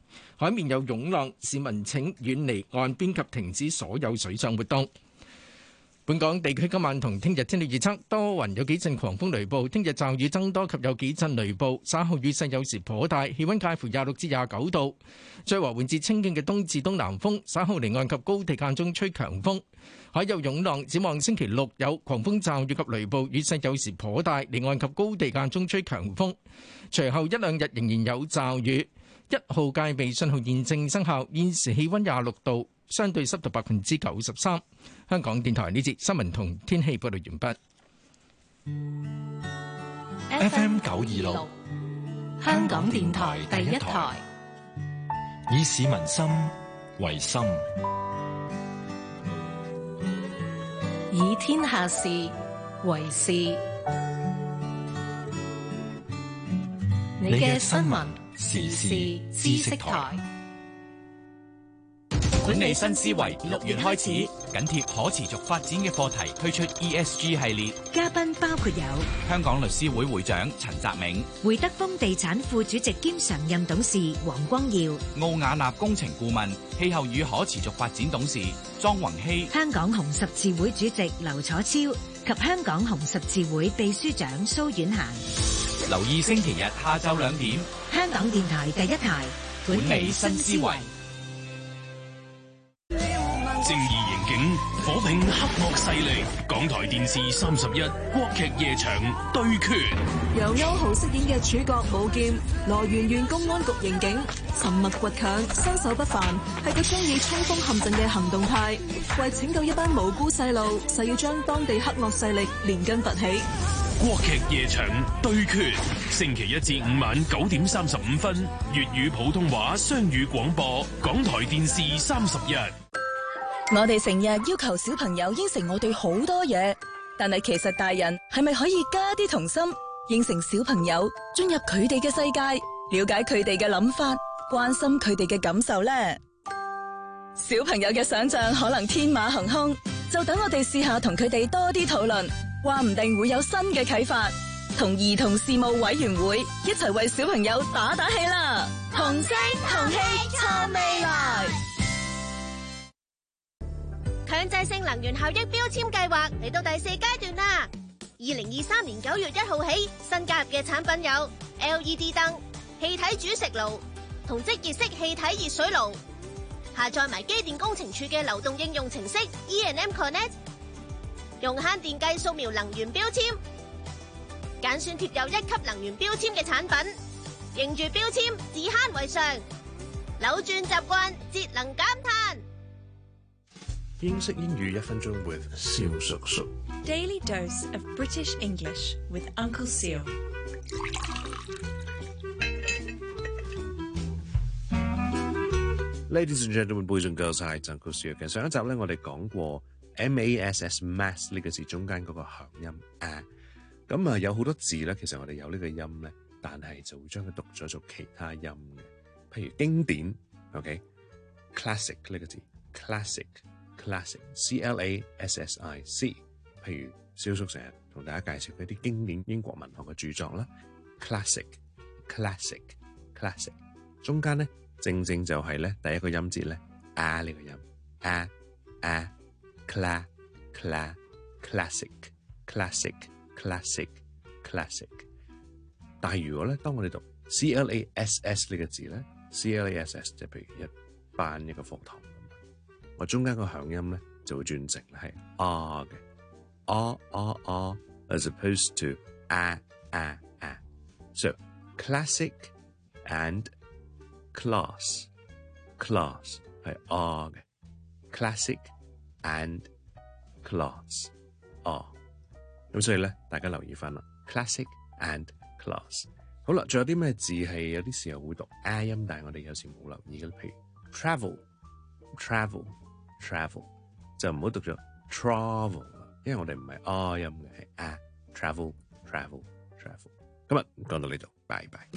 海面有湧浪，市民請遠離岸邊及停止所有水上活動。本港地區今晚同聽日天氣預測，多雲有幾陣狂風雷暴，聽日驟雨增多及有幾陣雷暴，稍後雨勢有時頗大，氣溫介乎廿六至廿九度，最和緩至清勁嘅東至東南風，稍後離岸及高地間中吹強風，海有湧浪。展望星期六有狂風驟雨及雷暴，雨勢有時頗大，離岸及高地間中吹強風，隨後一兩日仍然有驟雨。一號戒備信號現正生效，現時氣溫廿六度，相對濕度百分之九十三。香港電台呢節新聞同天氣報道完畢。 F M 九二六， 香港電台第一台， 以市民心為心， 以天下事為事。你嘅新聞時事知識台。 管理新思維六月開始，緊貼可持續發展嘅課題推出 E S G 系列， 嘉賓包括有香港律師會會長陳澤銘、 會德豐地產副主席兼常任董事黃光耀、 奧雅納工程顧問、氣候與可持續發展董事莊宏熙、 香港紅十字會主席劉楚超及香港紅十字會秘書長蘇婉嫻。 留意星期日下晝兩點， 香港電台第一台管理新思維。 正義刑警火拼黑惡勢力，港台電視三十一國劇夜場對決。 由歐豪飾演嘅主角武劍，來源縣公安局刑警，沉默倔強，身手不凡，係個中意衝鋒陷陣嘅行動派，為拯救一班無辜細路，誓要將當地黑惡勢力連根拔起。 國劇夜場對決，星期一至五晚九點三十五分，粵語普通話雙語廣播，港台電視三十一。 我哋成日要求小朋友應承我哋好多嘢，但係其實大人係咪可以加啲童心，應承小朋友進入佢哋嘅世界，了解佢哋嘅諗法，關心佢哋嘅感受呢？小朋友嘅想象可能天馬行空，就等我哋試下同佢哋多啲討論，話唔定會有新嘅啟發。同兒童事務委員會一齊為小朋友打打氣啦！同聲同氣撐未來。 強制性能源效益標籤計劃嚟到第四階段啦！二零二三年九月一號起，新加入嘅產品有 L E D 燈、氣體煮食爐同即熱式氣體熱水爐。下載埋機電工程署嘅流動應用程式 E and M Connect， 用慳電計掃描能源標籤，揀選貼有一級能源標籤嘅產品，認住標籤，自慳為上，扭轉習慣，節能減碳。 英式英語一分鐘 with 蕭叔叔。 Daily dose of British English with Uncle Seal。 Ladies and gentlemen, boys and girls， 係Uncle Seal嘅。上一集咧，我哋講過 M A S S mass 呢個字中間嗰個響音啊，咁啊有好多字咧，其實我哋有呢個音咧，但係就會將佢讀咗做其他音嘅，譬如經典 ，OK，classic 呢個字 ，classic。classic，C L A S S I C， 譬如蕭叔成日同大家介紹一啲經典英國文學嘅著作啦 ，classic，classic，classic， 中間咧正正就係咧第一個音節咧啊呢個音啊啊 cla cla classic，classic，classic，classic， 但係如果咧當我哋讀 C L A S S 呢個字咧 ，C L A S S 就譬如一班一個課堂。我中間個響音咧就會轉成係 R 嘅 R R R，as opposed to a a a。So classic and class class 係 R 嘅 classic and class R。咁所以咧，大家留意翻啦 ，classic and class。好啦，仲有啲咩字係有啲時候會讀 A 音，但係我哋有時冇留意嘅，譬如 travel travel。travel 就唔好讀咗 travel， 因為我哋唔係 R 音嘅，係 A travel travel travel。今日講到呢度，拜拜。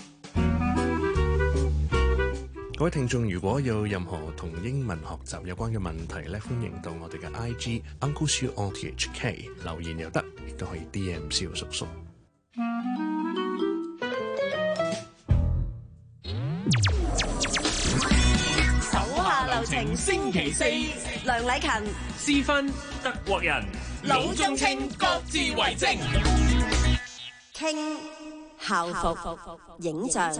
各位聽眾，如果有任何同英文學習有關嘅問題咧，歡迎到我哋嘅 I G Uncle Siu R T H K 留言又得，亦都可以 D M 蕭叔叔。 星期四， 梁禮勤、 思芬、 德國人、 老中青各自為政， 傾校服影像。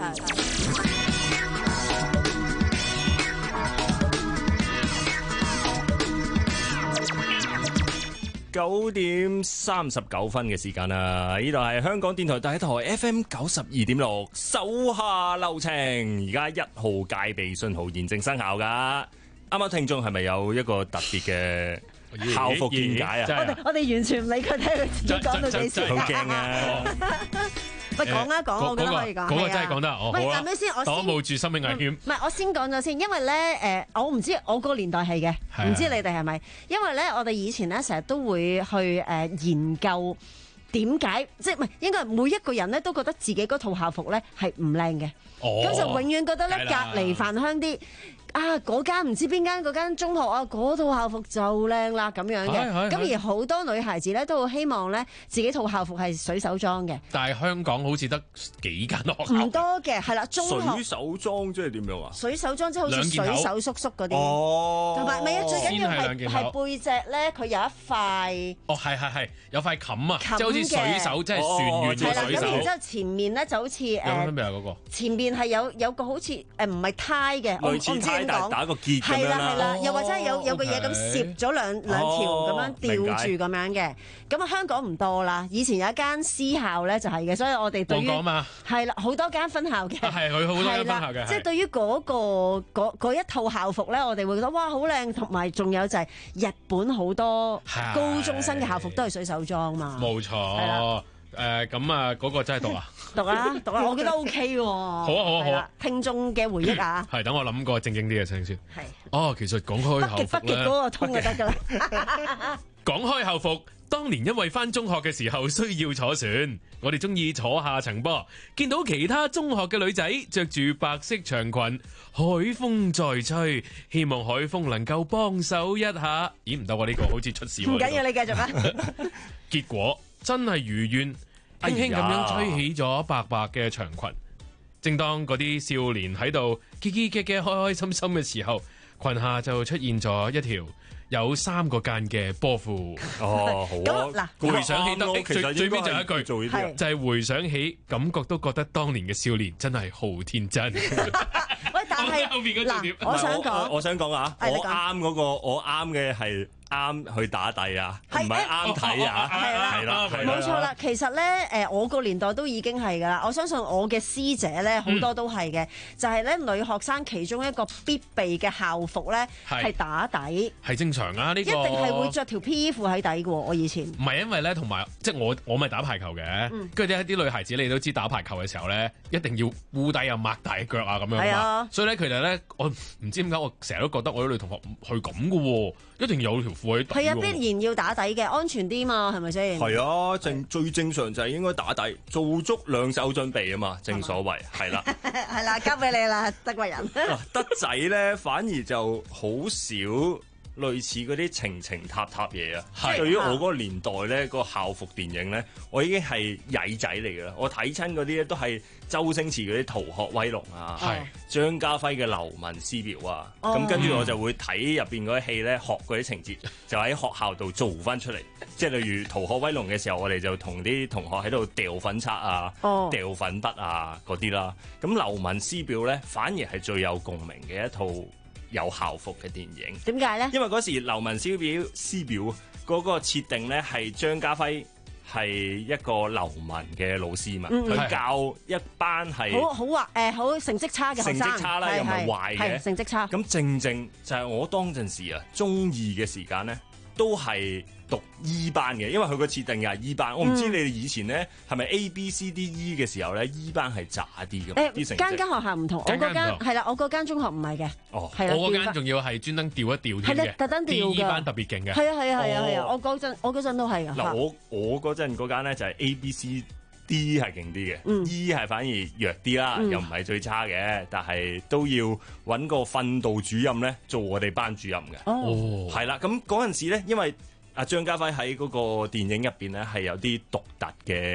九點三十九分嘅時間啦，呢度係香港電台第一台 F M 九十二點六，手下留情。而家一號戒備信號現正生效噶。啱啱聽眾係咪有一個特別嘅校服見解啊？ 我哋我哋完全唔理佢，聽佢自己講到幾時。 好驚啊！ 喂，講一講，我覺得可以講。 嗰個真係講得，我喂，係咪先？我先冒住生命危險。 唔係，我先講咗先，因為咧誒，我唔知我個年代係嘅，唔知你哋係咪？因為咧，我哋以前咧成日都會去誒研究點解，即係唔係應該每一個人咧都覺得自己嗰套校服咧係唔靚嘅，咁就永遠覺得咧隔離飯香啲。啊！嗰間唔知邊間嗰間中學啊，嗰套校服就靚啦咁樣嘅。咁而好多女孩子咧都好希望咧自己套校服係水手裝嘅。 但係香港好似得幾間學校。 唔多嘅，係啦，中學水手裝即係點樣啊？ 水手裝即係好似水手叔叔嗰啲。 哦。 同埋唔係啊，最緊要係係背脊咧，佢有一塊。 哦，係係係，有塊冚啊，即係好似水手，即係船員嘅水手。 咁然之後前面咧就好似誒。 有分別啊嗰個。 前面係有有個好似誒唔係呔嘅，我唔知。 打個結咁樣啦， 係啦係啦，又或者係有有個嘢咁攝咗兩兩條咁樣吊住咁樣嘅，咁啊香港唔多啦。以前有一間私校咧就係嘅，所以我哋對於係啦好多間分校嘅， 係佢好多間分校嘅， 即係對於嗰個嗰嗰一套校服咧，我哋會覺得哇好靚，同埋仲有就係日本好多高中生嘅校服都係水手裝嘛， 冇錯。誒咁啊，嗰個真係讀啊！ 讀啊讀啊，我覺得 OK 喎。 好啊好啊好啊！ 聽眾嘅回憶啊， 係等我諗個正經啲嘅先先。 係。 哦，其實講開校服咧， 北極嗰個通就得㗎啦。 講開校服，當年因為返中學嘅時候需要坐船，我哋中意坐下層噃，見到其他中學嘅女仔着住白色長裙，海風在吹，希望海風能夠幫手一下。咦唔得喎，呢個好似出事喎。 唔緊要，你繼續啊。 結果。真係如願，輕輕咁樣吹起咗白白嘅長裙。正當嗰啲少年喺度嘰嘰嘅嘅開開心心嘅時候，裙下就出現咗一條有三個間嘅波褲。 哦，好啊。 回想起得，最最尾就一句， 做呢啲就係回想起，感覺都覺得當年嘅少年真係好天真。 喂，但係嗱，我想講， 我想講啊，我啱嗰個，我啱嘅係。啱去打底啊，唔係啱睇啊， 係啦， 係啦， 冇錯啦。其實咧，誒，我個年代都已經係噶啦。我相信我嘅師姐咧，好多都係嘅，就係咧女學生其中一個必備嘅校服咧，係打底， 係正常啊。呢個一定係會着條 P E 褲喺底嘅喎。我以前唔係因為咧，同埋即係我我咪打排球嘅，跟住啲啲女孩子你都知打排球嘅時候咧，一定要烏底又擘大腳啊咁樣嘛。所以咧，其實咧，我唔知點解我成日都覺得我啲女同學係咁嘅喎，一定有條褲。 係啊，必然要打底嘅，安全啲嘛，係咪先？ 係啊，正最正常就係應該打底，做足兩手準備啊嘛，正所謂係啦。 係啦，交俾你啦，德國人。 德仔咧反而就好少類似嗰啲情情塔塔嘢啊。係對於我嗰個年代咧，個校服電影咧，我已經係曳仔嚟㗎啦。我睇親嗰啲咧都係周星馳嗰啲《逃學威龍》啊，係張家輝嘅《流氓師表》啊，咁跟住我就會睇入邊嗰啲戲咧，學嗰啲情節，就喺學校度做翻出嚟。即係例如《逃學威龍》嘅時候，我哋就同啲同學喺度掉粉刷啊、掉、oh. 粉筆啊嗰啲啦。咁《流氓師表》咧，反而係最有共鳴嘅一套有校服嘅電影。 點解咧？ 因為嗰時《流氓師表》師表嗰個設定咧係張家輝。係一個流氓嘅老師嘛，佢、嗯、教一班係好好話誒，好成績差嘅學生， 成績差啦，又唔係壞嘅， 成績差。 咁正正就係我當陣時啊，中二嘅時間咧，都係讀 E 班嘅，因為佢個設定又係 E 班。我唔知你哋以前咧係咪 A B C D E 嘅時候咧 ，E 班係渣啲嘅。誒， 間間學校唔同，我嗰間係啦，我嗰間中學唔係嘅。 哦，我嗰間仲要係專登調一調添嘅， 特登調嘅。 E 班特別勁嘅。 係啊係啊係啊係啊！我嗰陣我嗰陣都係嘅。 嗱，我我嗰陣嗰間咧就係 A B C D 係勁啲嘅，E 係反而弱啲啦，又唔係最差嘅，但係都要揾個訓導主任咧做我哋班主任嘅。 哦， 係啦，咁嗰陣時咧，因為阿張家輝喺嗰個電影入邊咧係有啲獨特嘅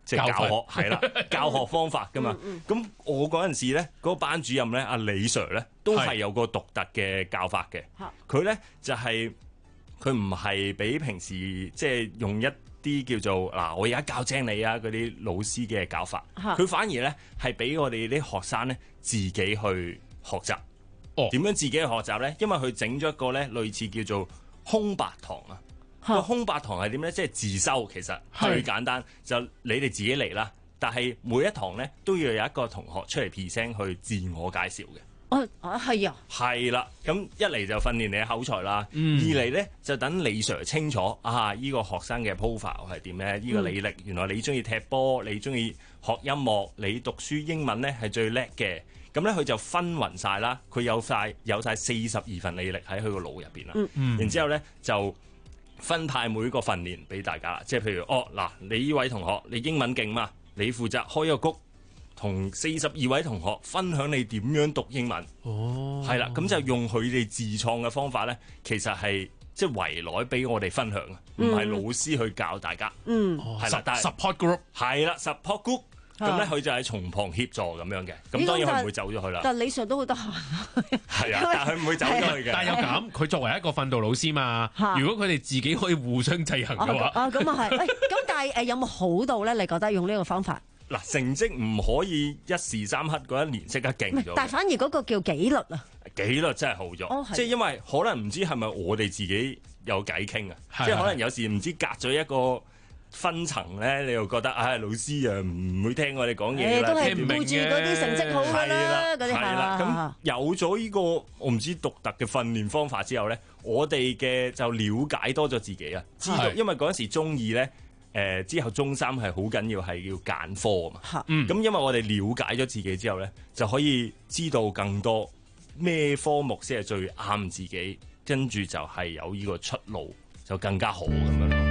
即係教學係啦，教學方法噶嘛。咁、 嗯、 我嗰陣時咧，嗰、嗰個班主任咧，阿李 Sir 咧，都係有個獨特嘅教法嘅。佢咧就係佢唔係比平時即係用一啲叫做嗱，我而家教精你啊嗰啲老師嘅教法，佢反而咧係俾我哋啲學生咧自己去學習。哦，點樣自己去學習咧？因為佢整咗一個咧類似叫做空白堂啊。個空白堂係點咧？即係自修，其實最簡單就你哋自己嚟啦。但係每一堂咧都要有一個同學出嚟 present 去自我介紹嘅。 哦，啊係啊， 係啦。咁一嚟就訓練你嘅口才啦， 嗯、 二嚟咧就等李 Sir 清楚啊，依、呢個學生嘅 profile 係點咧？呢、呢個履歷、嗯、原來你中意踢波，你中意學音樂，你讀書英文咧係最叻嘅。咁咧佢就分勻晒啦，佢有晒有曬四十二份履歷喺佢個腦入邊啦。嗯、然之後咧就分派每個訓練俾大家，即係譬如哦嗱，你呢位同學你英文勁嘛，你負責開一個谷，同四十二位同學分享你點樣讀英文。哦，係啦，咁就用佢哋自創嘅方法咧，其實係即係圍內俾我哋分享啊，唔係老師去教大家。嗯，係啦，但係 support group 係啦 support group。咁咧，佢就係從旁協助咁樣嘅，咁當然佢唔會走咗去啦。 但係李 Sir 都好得閒， 係啊，但係佢唔會走咗去嘅。 但係有咁，佢作為一個訓導老師嘛，如果佢哋自己可以互相制衡嘅話， 啊咁啊係。咁但係誒有冇好到咧？你覺得用呢個方法？ 嗱，成績唔可以一時三刻嗰一年即刻勁咗。 但係反而嗰個叫紀律啊， 紀律真係好咗。哦、即係因為可能唔知係咪我哋自己有偈傾啊？即係可能有時唔知隔咗一個分層咧，你又覺得唉、哎，老師啊唔會聽我哋講嘢啦，聽唔明嘅。顧住嗰啲成績好㗎啦，嗰啲係啦。咁有咗呢、這個我唔知獨特嘅訓練方法之後咧，我哋嘅就了解多咗自己啊，知道因為嗰陣時中二咧，誒、呃、之後中三係好緊要係要揀科啊嘛。咁、嗯、因為我哋了解咗自己之後咧，就可以知道更多咩科目先係最啱自己，跟住就係有呢個出路就更加好咁樣咯。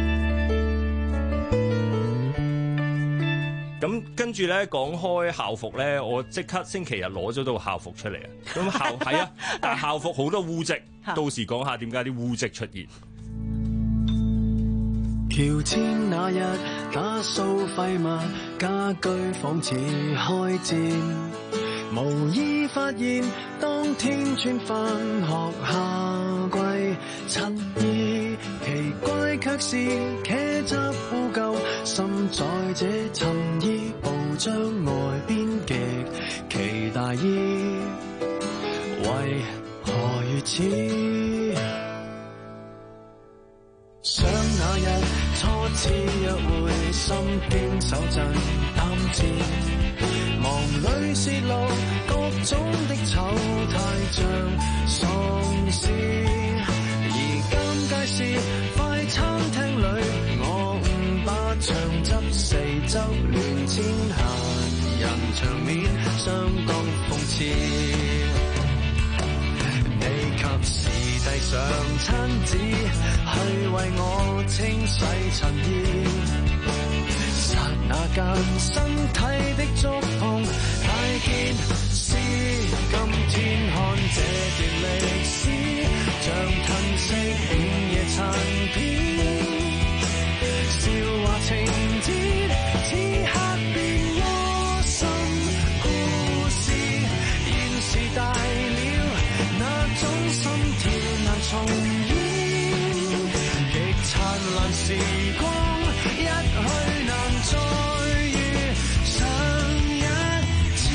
咁跟住咧講開校服咧，我即刻星期日攞咗套校服出嚟啊！咁校係啊，但係校服好多污漬，到時講下點解啲污漬出現。 喬遷那日打掃廢物，家居仿似開戰，無意發現當天穿返學夏季襯衣，奇怪卻是茄汁污垢滲在這襯衣布張外邊極其大意，為何如此？想那日初次約會，身邊手震膽戰，忙裏泄露各種的醜態像喪屍，而尷尬是快餐廳裏我誤把醬汁四周亂濺，閒人場面相當諷刺，你及時遞上餐紙去為我清洗襯衣，剎那間身體的觸碰，大件事。今天看這段歷史，像褪色午夜殘片，笑話情節，此刻變窩心故事，現時大了，那種心跳難重演，極燦爛時光一去難再遇上一次。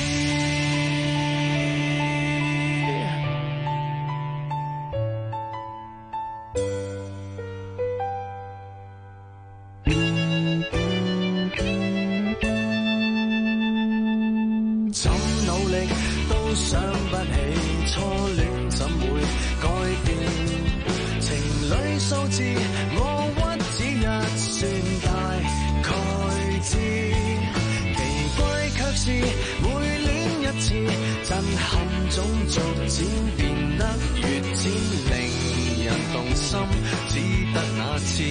怎努力都想不起初戀怎會改變，情侶數字我屈指一算大概知，奇怪卻是每戀一次震撼總逐漸變得越漸令人動心，只得那次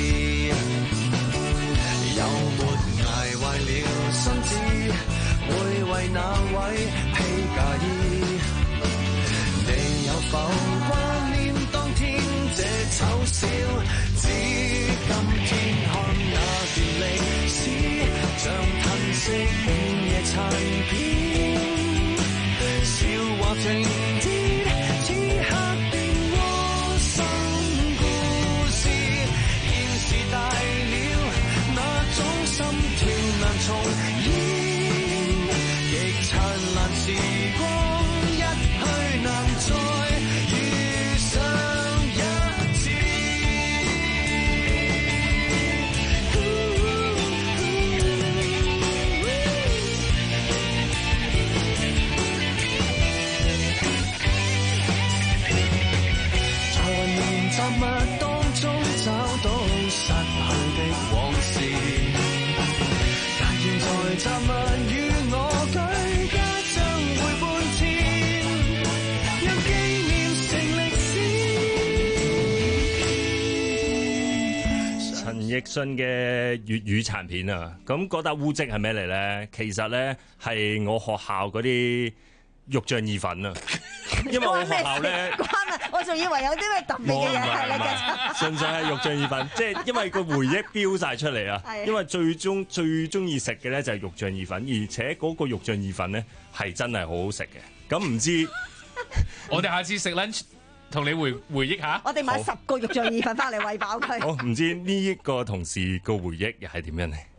有沒捱壞了身子，會為那位披嫁衣，你有否掛念當天這醜小子？今天看那段歷史， 片，笑話情節，此刻變窩心故事。現時大了，那種心跳難重演，極燦爛時光一去難再遇上一次。在混亂雜物當中找到失去的往事，但現在雜物與我居家將會搬遷，讓紀念成歷史。 陳奕迅嘅粵語殘片啊，咁嗰笪污跡係咩嚟咧？其實咧係我學校嗰啲肉醬意粉啊，因為我學校咧。 關啊！我仲以為有啲咩特別嘅嘢係你嘅， 純粹係肉醬意粉，即係因為個回憶飆晒出嚟啊！因為最中最中意食嘅咧就係肉醬意粉，而且嗰個肉醬意粉咧係真係好好食嘅。咁唔知我哋下次食 lunch 同你回回憶下。 我哋買十個肉醬意粉翻嚟餵飽佢。 好，唔知呢一個同事個回憶又係點樣咧？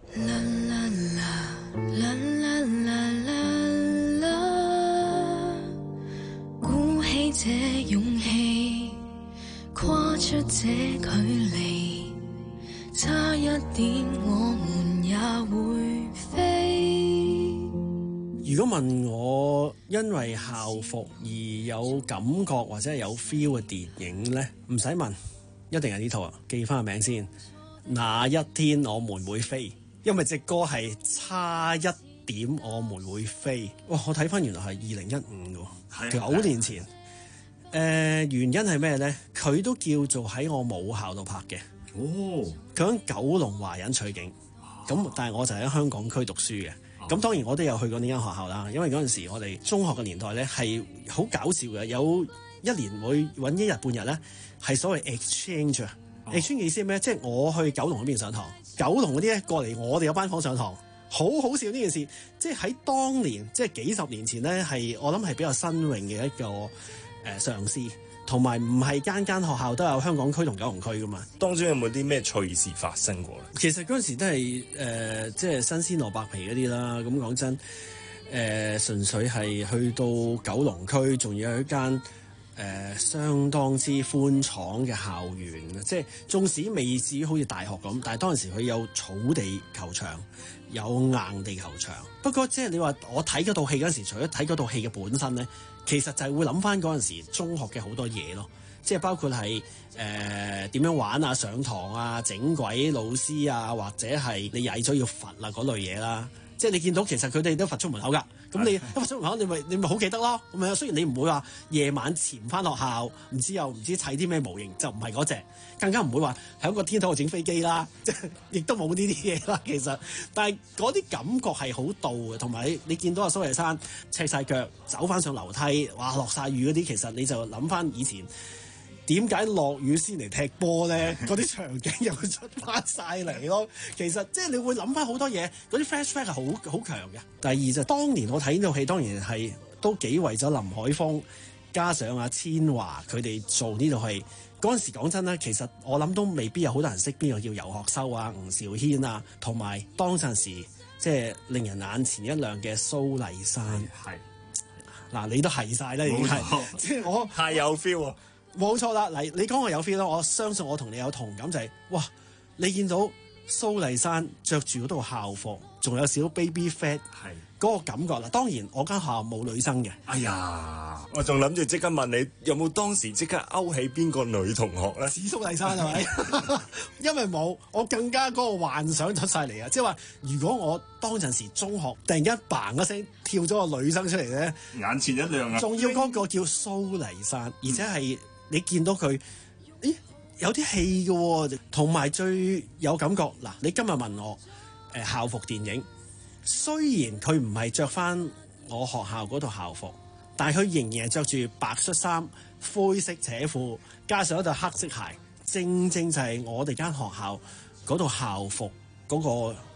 鼓起這勇氣，跨出這距離，差一點我們也會飛。 如果問我因為校服而有感覺或者係有 feel 嘅電影呢，唔使問，一定係呢套啊！記翻個名先，那一天我們會飛，因為隻歌係差一點我們會飛。哇！我睇翻原來係二零一五嘅，九年前。誒、呃、原因係咩呢？佢都叫做喺我母校度拍嘅。哦，佢喺九龍華人取景。咁但係我就喺香港區讀書嘅。咁當然我都有去過呢間學校啦。因為嗰陣時我哋中學嘅年代咧係好搞笑嘅，有一年會揾一日半日咧係所謂 exchange 啊。exchange 嘅意思係咩？即係我去九龍嗰邊上堂，九龍嗰啲咧過嚟我哋有班房上堂。好好笑呢件事，即係喺當年即係幾十年前咧，係我諗係比較新穎嘅一個誒嘗試，同埋唔係間間學校都有香港區同九龍區噶嘛。 當中有冇啲咩趣事發生過咧？ 其實嗰陣時都係誒、呃，即係新鮮蘿蔔皮嗰啲啦。咁講真，誒、呃、純粹係去到九龍區，仲要有一間誒、呃、相當之寬敞嘅校園。即係縱使未至於好似大學咁，但係當陣時佢有草地球場。有硬地球場，不過即係你話我睇嗰套戲嗰陣時，除咗睇嗰套戲嘅本身咧，其實就係會諗翻嗰陣時中學嘅好多嘢咯，即係包括係誒點樣玩啊、上堂啊、整鬼老師啊，或者係你曳咗要罰啊嗰類嘢啦。即係你見到其實佢哋都罰出門口㗎，咁你一罰出門口，你咪你咪好記得咯。咁啊，雖然你唔會話夜晚潛翻學校，唔知又唔知砌啲咩模型，就唔係嗰隻，更加唔會話喺個天台度整飛機啦，即係亦都冇呢啲嘢啦。其實，但係嗰啲感覺係好到嘅，同埋你你見到阿蘇麗珊赤晒腳走翻上樓梯，哇落晒雨嗰啲，其實你就諗翻以前。點解落雨先嚟踢波咧？嗰啲場景又會出翻晒嚟咯。其實即係你會諗翻好多嘢，嗰啲 flashback 係好好強嘅。第二就係當年我睇呢套戲，當然係都幾為咗林海峰加上阿千嬅佢哋做呢套戲。嗰陣時講真啦，其實我諗都未必有好多人識邊個叫游學修啊、吳兆軒啊，同埋當陣時即係令人眼前一亮嘅蘇麗珊。係嗱，你都係晒啦，已經係即係我太有 feel 啊！ 冇錯啦，嗱，你講我有 feel 啦，我相信我同你有同感，就係、是、哇，你見到蘇麗珊着住嗰套校服，仲有少 baby fat， 係嗰個感覺啦。當然我間學校冇女生嘅。 哎呀，我仲諗住即刻問你，有冇當時即刻勾起邊個女同學咧？ 指蘇麗珊係咪？因為冇，我更加嗰個幻想出晒嚟啊！即係話，如果我當陣時中學突然間嘭一聲跳咗個女生出嚟咧， 眼前一亮啊！ 仲要嗰個叫蘇麗珊，而且係。你見到佢，咦有啲戲嘅喎，同埋最有感覺嗱。你今日問我誒、呃、校服電影，雖然佢唔係着翻我學校嗰套校服，但係佢仍然係着住白恤衫、灰色扯褲，加上一對黑色鞋，正正就係我哋間學校嗰套校服嗰個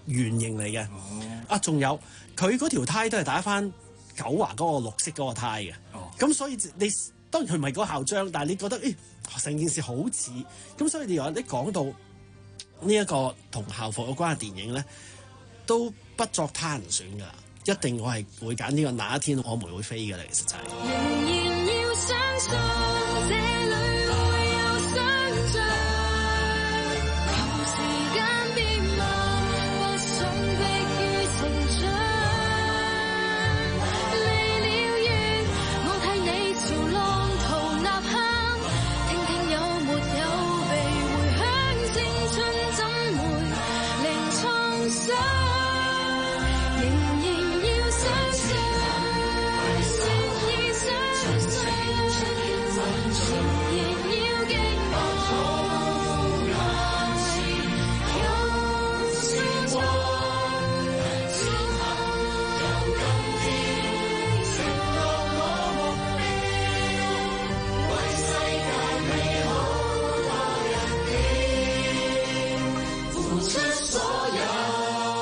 圓形嚟嘅。啊，仲有佢嗰條呔都係打翻九華嗰個綠色嗰個呔嘅。咁、所以你當然佢唔係嗰個校章，但係你覺得誒成件事好似咁，所以你話你講到呢一個同校服有關嘅電影咧，都不作他人選㗎，一定我係會揀呢個哪一天我們會飛嘅啦，其實就係、 仍然要相信這裏會有想像，求時間變慢，不想迫於成長。離了遠，我替你朝浪淘吶喊，聽聽有沒有被回響，青春怎會零創傷？仍然要相信，仍然相信，仍然要經過，有始終，前行由今天，承諾我目標，為世界美好多日子，付出所有。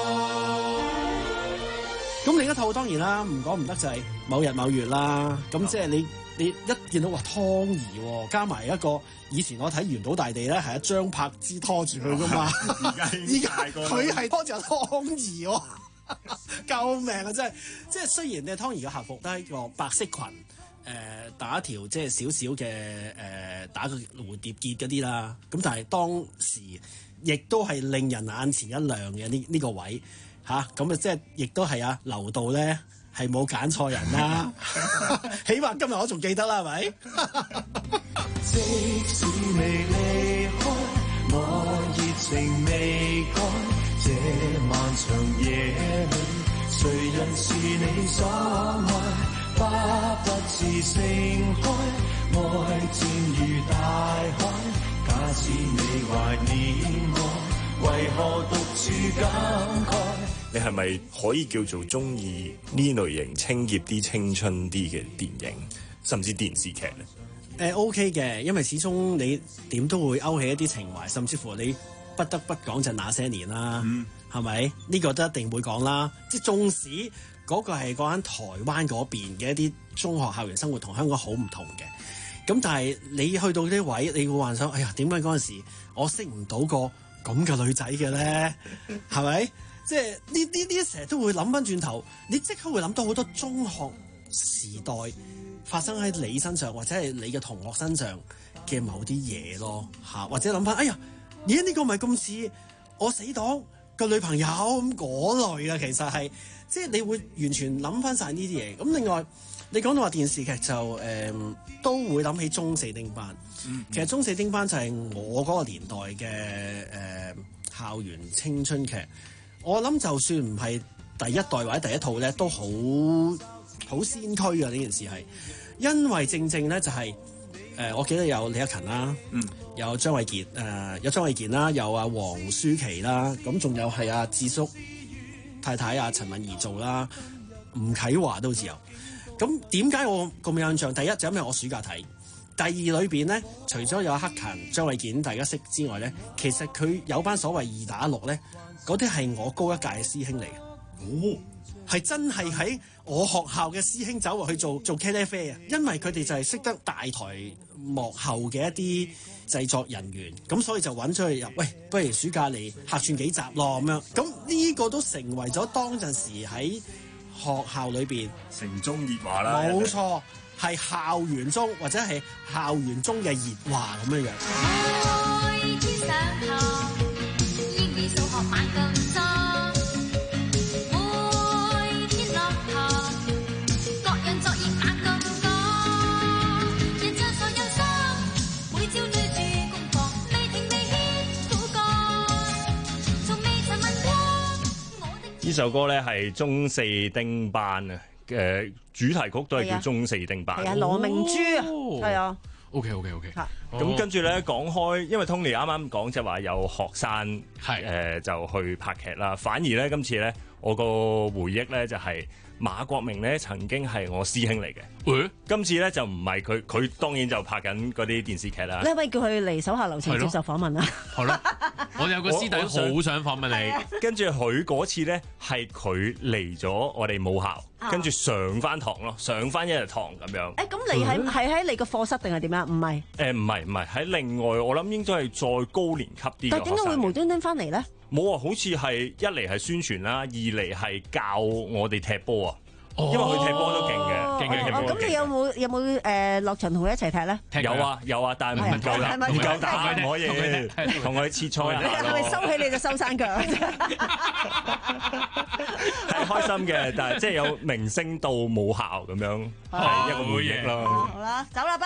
咁另一套當然啦，唔講唔得就係某日某月啦。咁即係你你一見到話湯兒喎，加埋一個以前我睇《原島大地》咧，係阿張柏芝拖住佢噶嘛。而家佢係拖住阿湯兒喎，救命啊！真係即係雖然咧湯兒嘅校服都係一個白色裙，誒、呃、打一條即係少少嘅誒打個蝴蝶結嗰啲啦。咁但係當時亦都係令人眼前一亮嘅呢呢個位。嚇咁啊！即係亦都係啊，劉導咧係冇揀錯人啦，起碼今日我仲記得啦，係咪？ 即使未離開，我熱情未改，這漫長夜裏，誰人是你所愛？花不自盛開，愛漸如大海。假使你懷念我，為何獨處感慨？ 你係咪可以叫做中意呢類型清潔啲、青春啲嘅電影，甚至電視劇咧？ 誒 OK 嘅，因為始終你點都會勾起一啲情懷，甚至乎你不得不講就那些年啦，係咪、嗯？呢、這個都一定會講啦。即係縱使嗰個係講緊台灣嗰邊嘅一啲中學校園生活，同香港好唔同嘅。咁但係你去到呢位，你會幻想，哎呀，點解嗰陣時我識唔到個咁嘅女仔嘅咧？係咪？即係呢啲啲成日都會諗翻轉頭，你即刻會諗到好多中學時代發生喺你身上，或者係你嘅同學身上嘅某啲嘢咯嚇，或者諗翻，哎呀，咦呢個咪咁似我死黨個女朋友咁嗰類啊，其實係即係你會完全諗翻晒呢啲嘢。咁另外你講到話電視劇就誒、呃、都會諗起中四丁班，嗯嗯其實中四丁班就係我嗰個年代嘅誒、呃、校園青春劇。我諗就算唔係第一代或者第一套咧，都好好先驅啊！呢件事係因為正正咧就係、是、誒、呃，我記得有李克勤啦，嗯，有張衛健誒、呃，有張衛健啦，有阿黃舒琪啦，咁仲有係阿智叔太太阿陳敏儀做啦，吳啟華都好似有。咁點解我咁有印象？第一就因為我暑假睇，第二裏邊咧，除咗有阿克勤、張衛健大家識之外咧，其實佢有班所謂二打六咧。嗰啲係我高一屆嘅師兄嚟嘅，哦，係真係喺我學校嘅師兄走落去做做茄喱啡啊！因為佢哋就係識得大台幕後嘅一啲製作人員，咁所以就揾咗佢入，喂，不如暑假嚟客串幾集咯咁樣。咁呢個都成為咗當陣時喺學校裏邊城中熱話啦。 冇錯，係校園中或者係校園中嘅熱話咁樣樣。 每天上堂數學猛咁裝，每天落堂，各樣作業猛咁講，人將所有心，每朝對住功課，未停未歇苦幹，從未曾問過。 呢首歌咧係中四丁班啊嘅主題曲，都係叫中四丁班。 係啊，羅明珠啊，係啊。 O K O K O K， 咁跟住咧講開，因為 Tony 啱啱講就話有學生係誒、呃、就去拍劇啦，反而咧今次咧我個回憶咧就係馬國明咧曾經係我師兄嚟嘅。 欸、 今次咧就唔係佢，佢當然就拍緊嗰啲電視劇啦。 你可唔可以叫佢嚟手下留情接受訪問啊？ 係咯，我有個師弟好想訪問你。 跟住佢嗰次咧係佢嚟咗我哋母校，跟住上翻堂咯，上翻一日堂咁樣。 誒，咁你喺係喺你個課室定係點啊？唔係。 誒唔係唔係喺另外，我諗應該係再高年級啲。 但係點解會無端端翻嚟咧？ 冇啊，好似係一嚟係宣傳啦，二嚟係教我哋踢波啊。因為佢踢波都勁嘅，勁嘅踢波。 咁你有冇有冇誒落場同佢一齊踢咧？ 有啊有啊，但係唔夠膽，唔夠膽，唔可以同佢切磋一下。 你係咪收起你隻收山腳？ 係開心嘅，但係即係有明星到母校咁樣，係一個回憶咯。 好啦，走啦。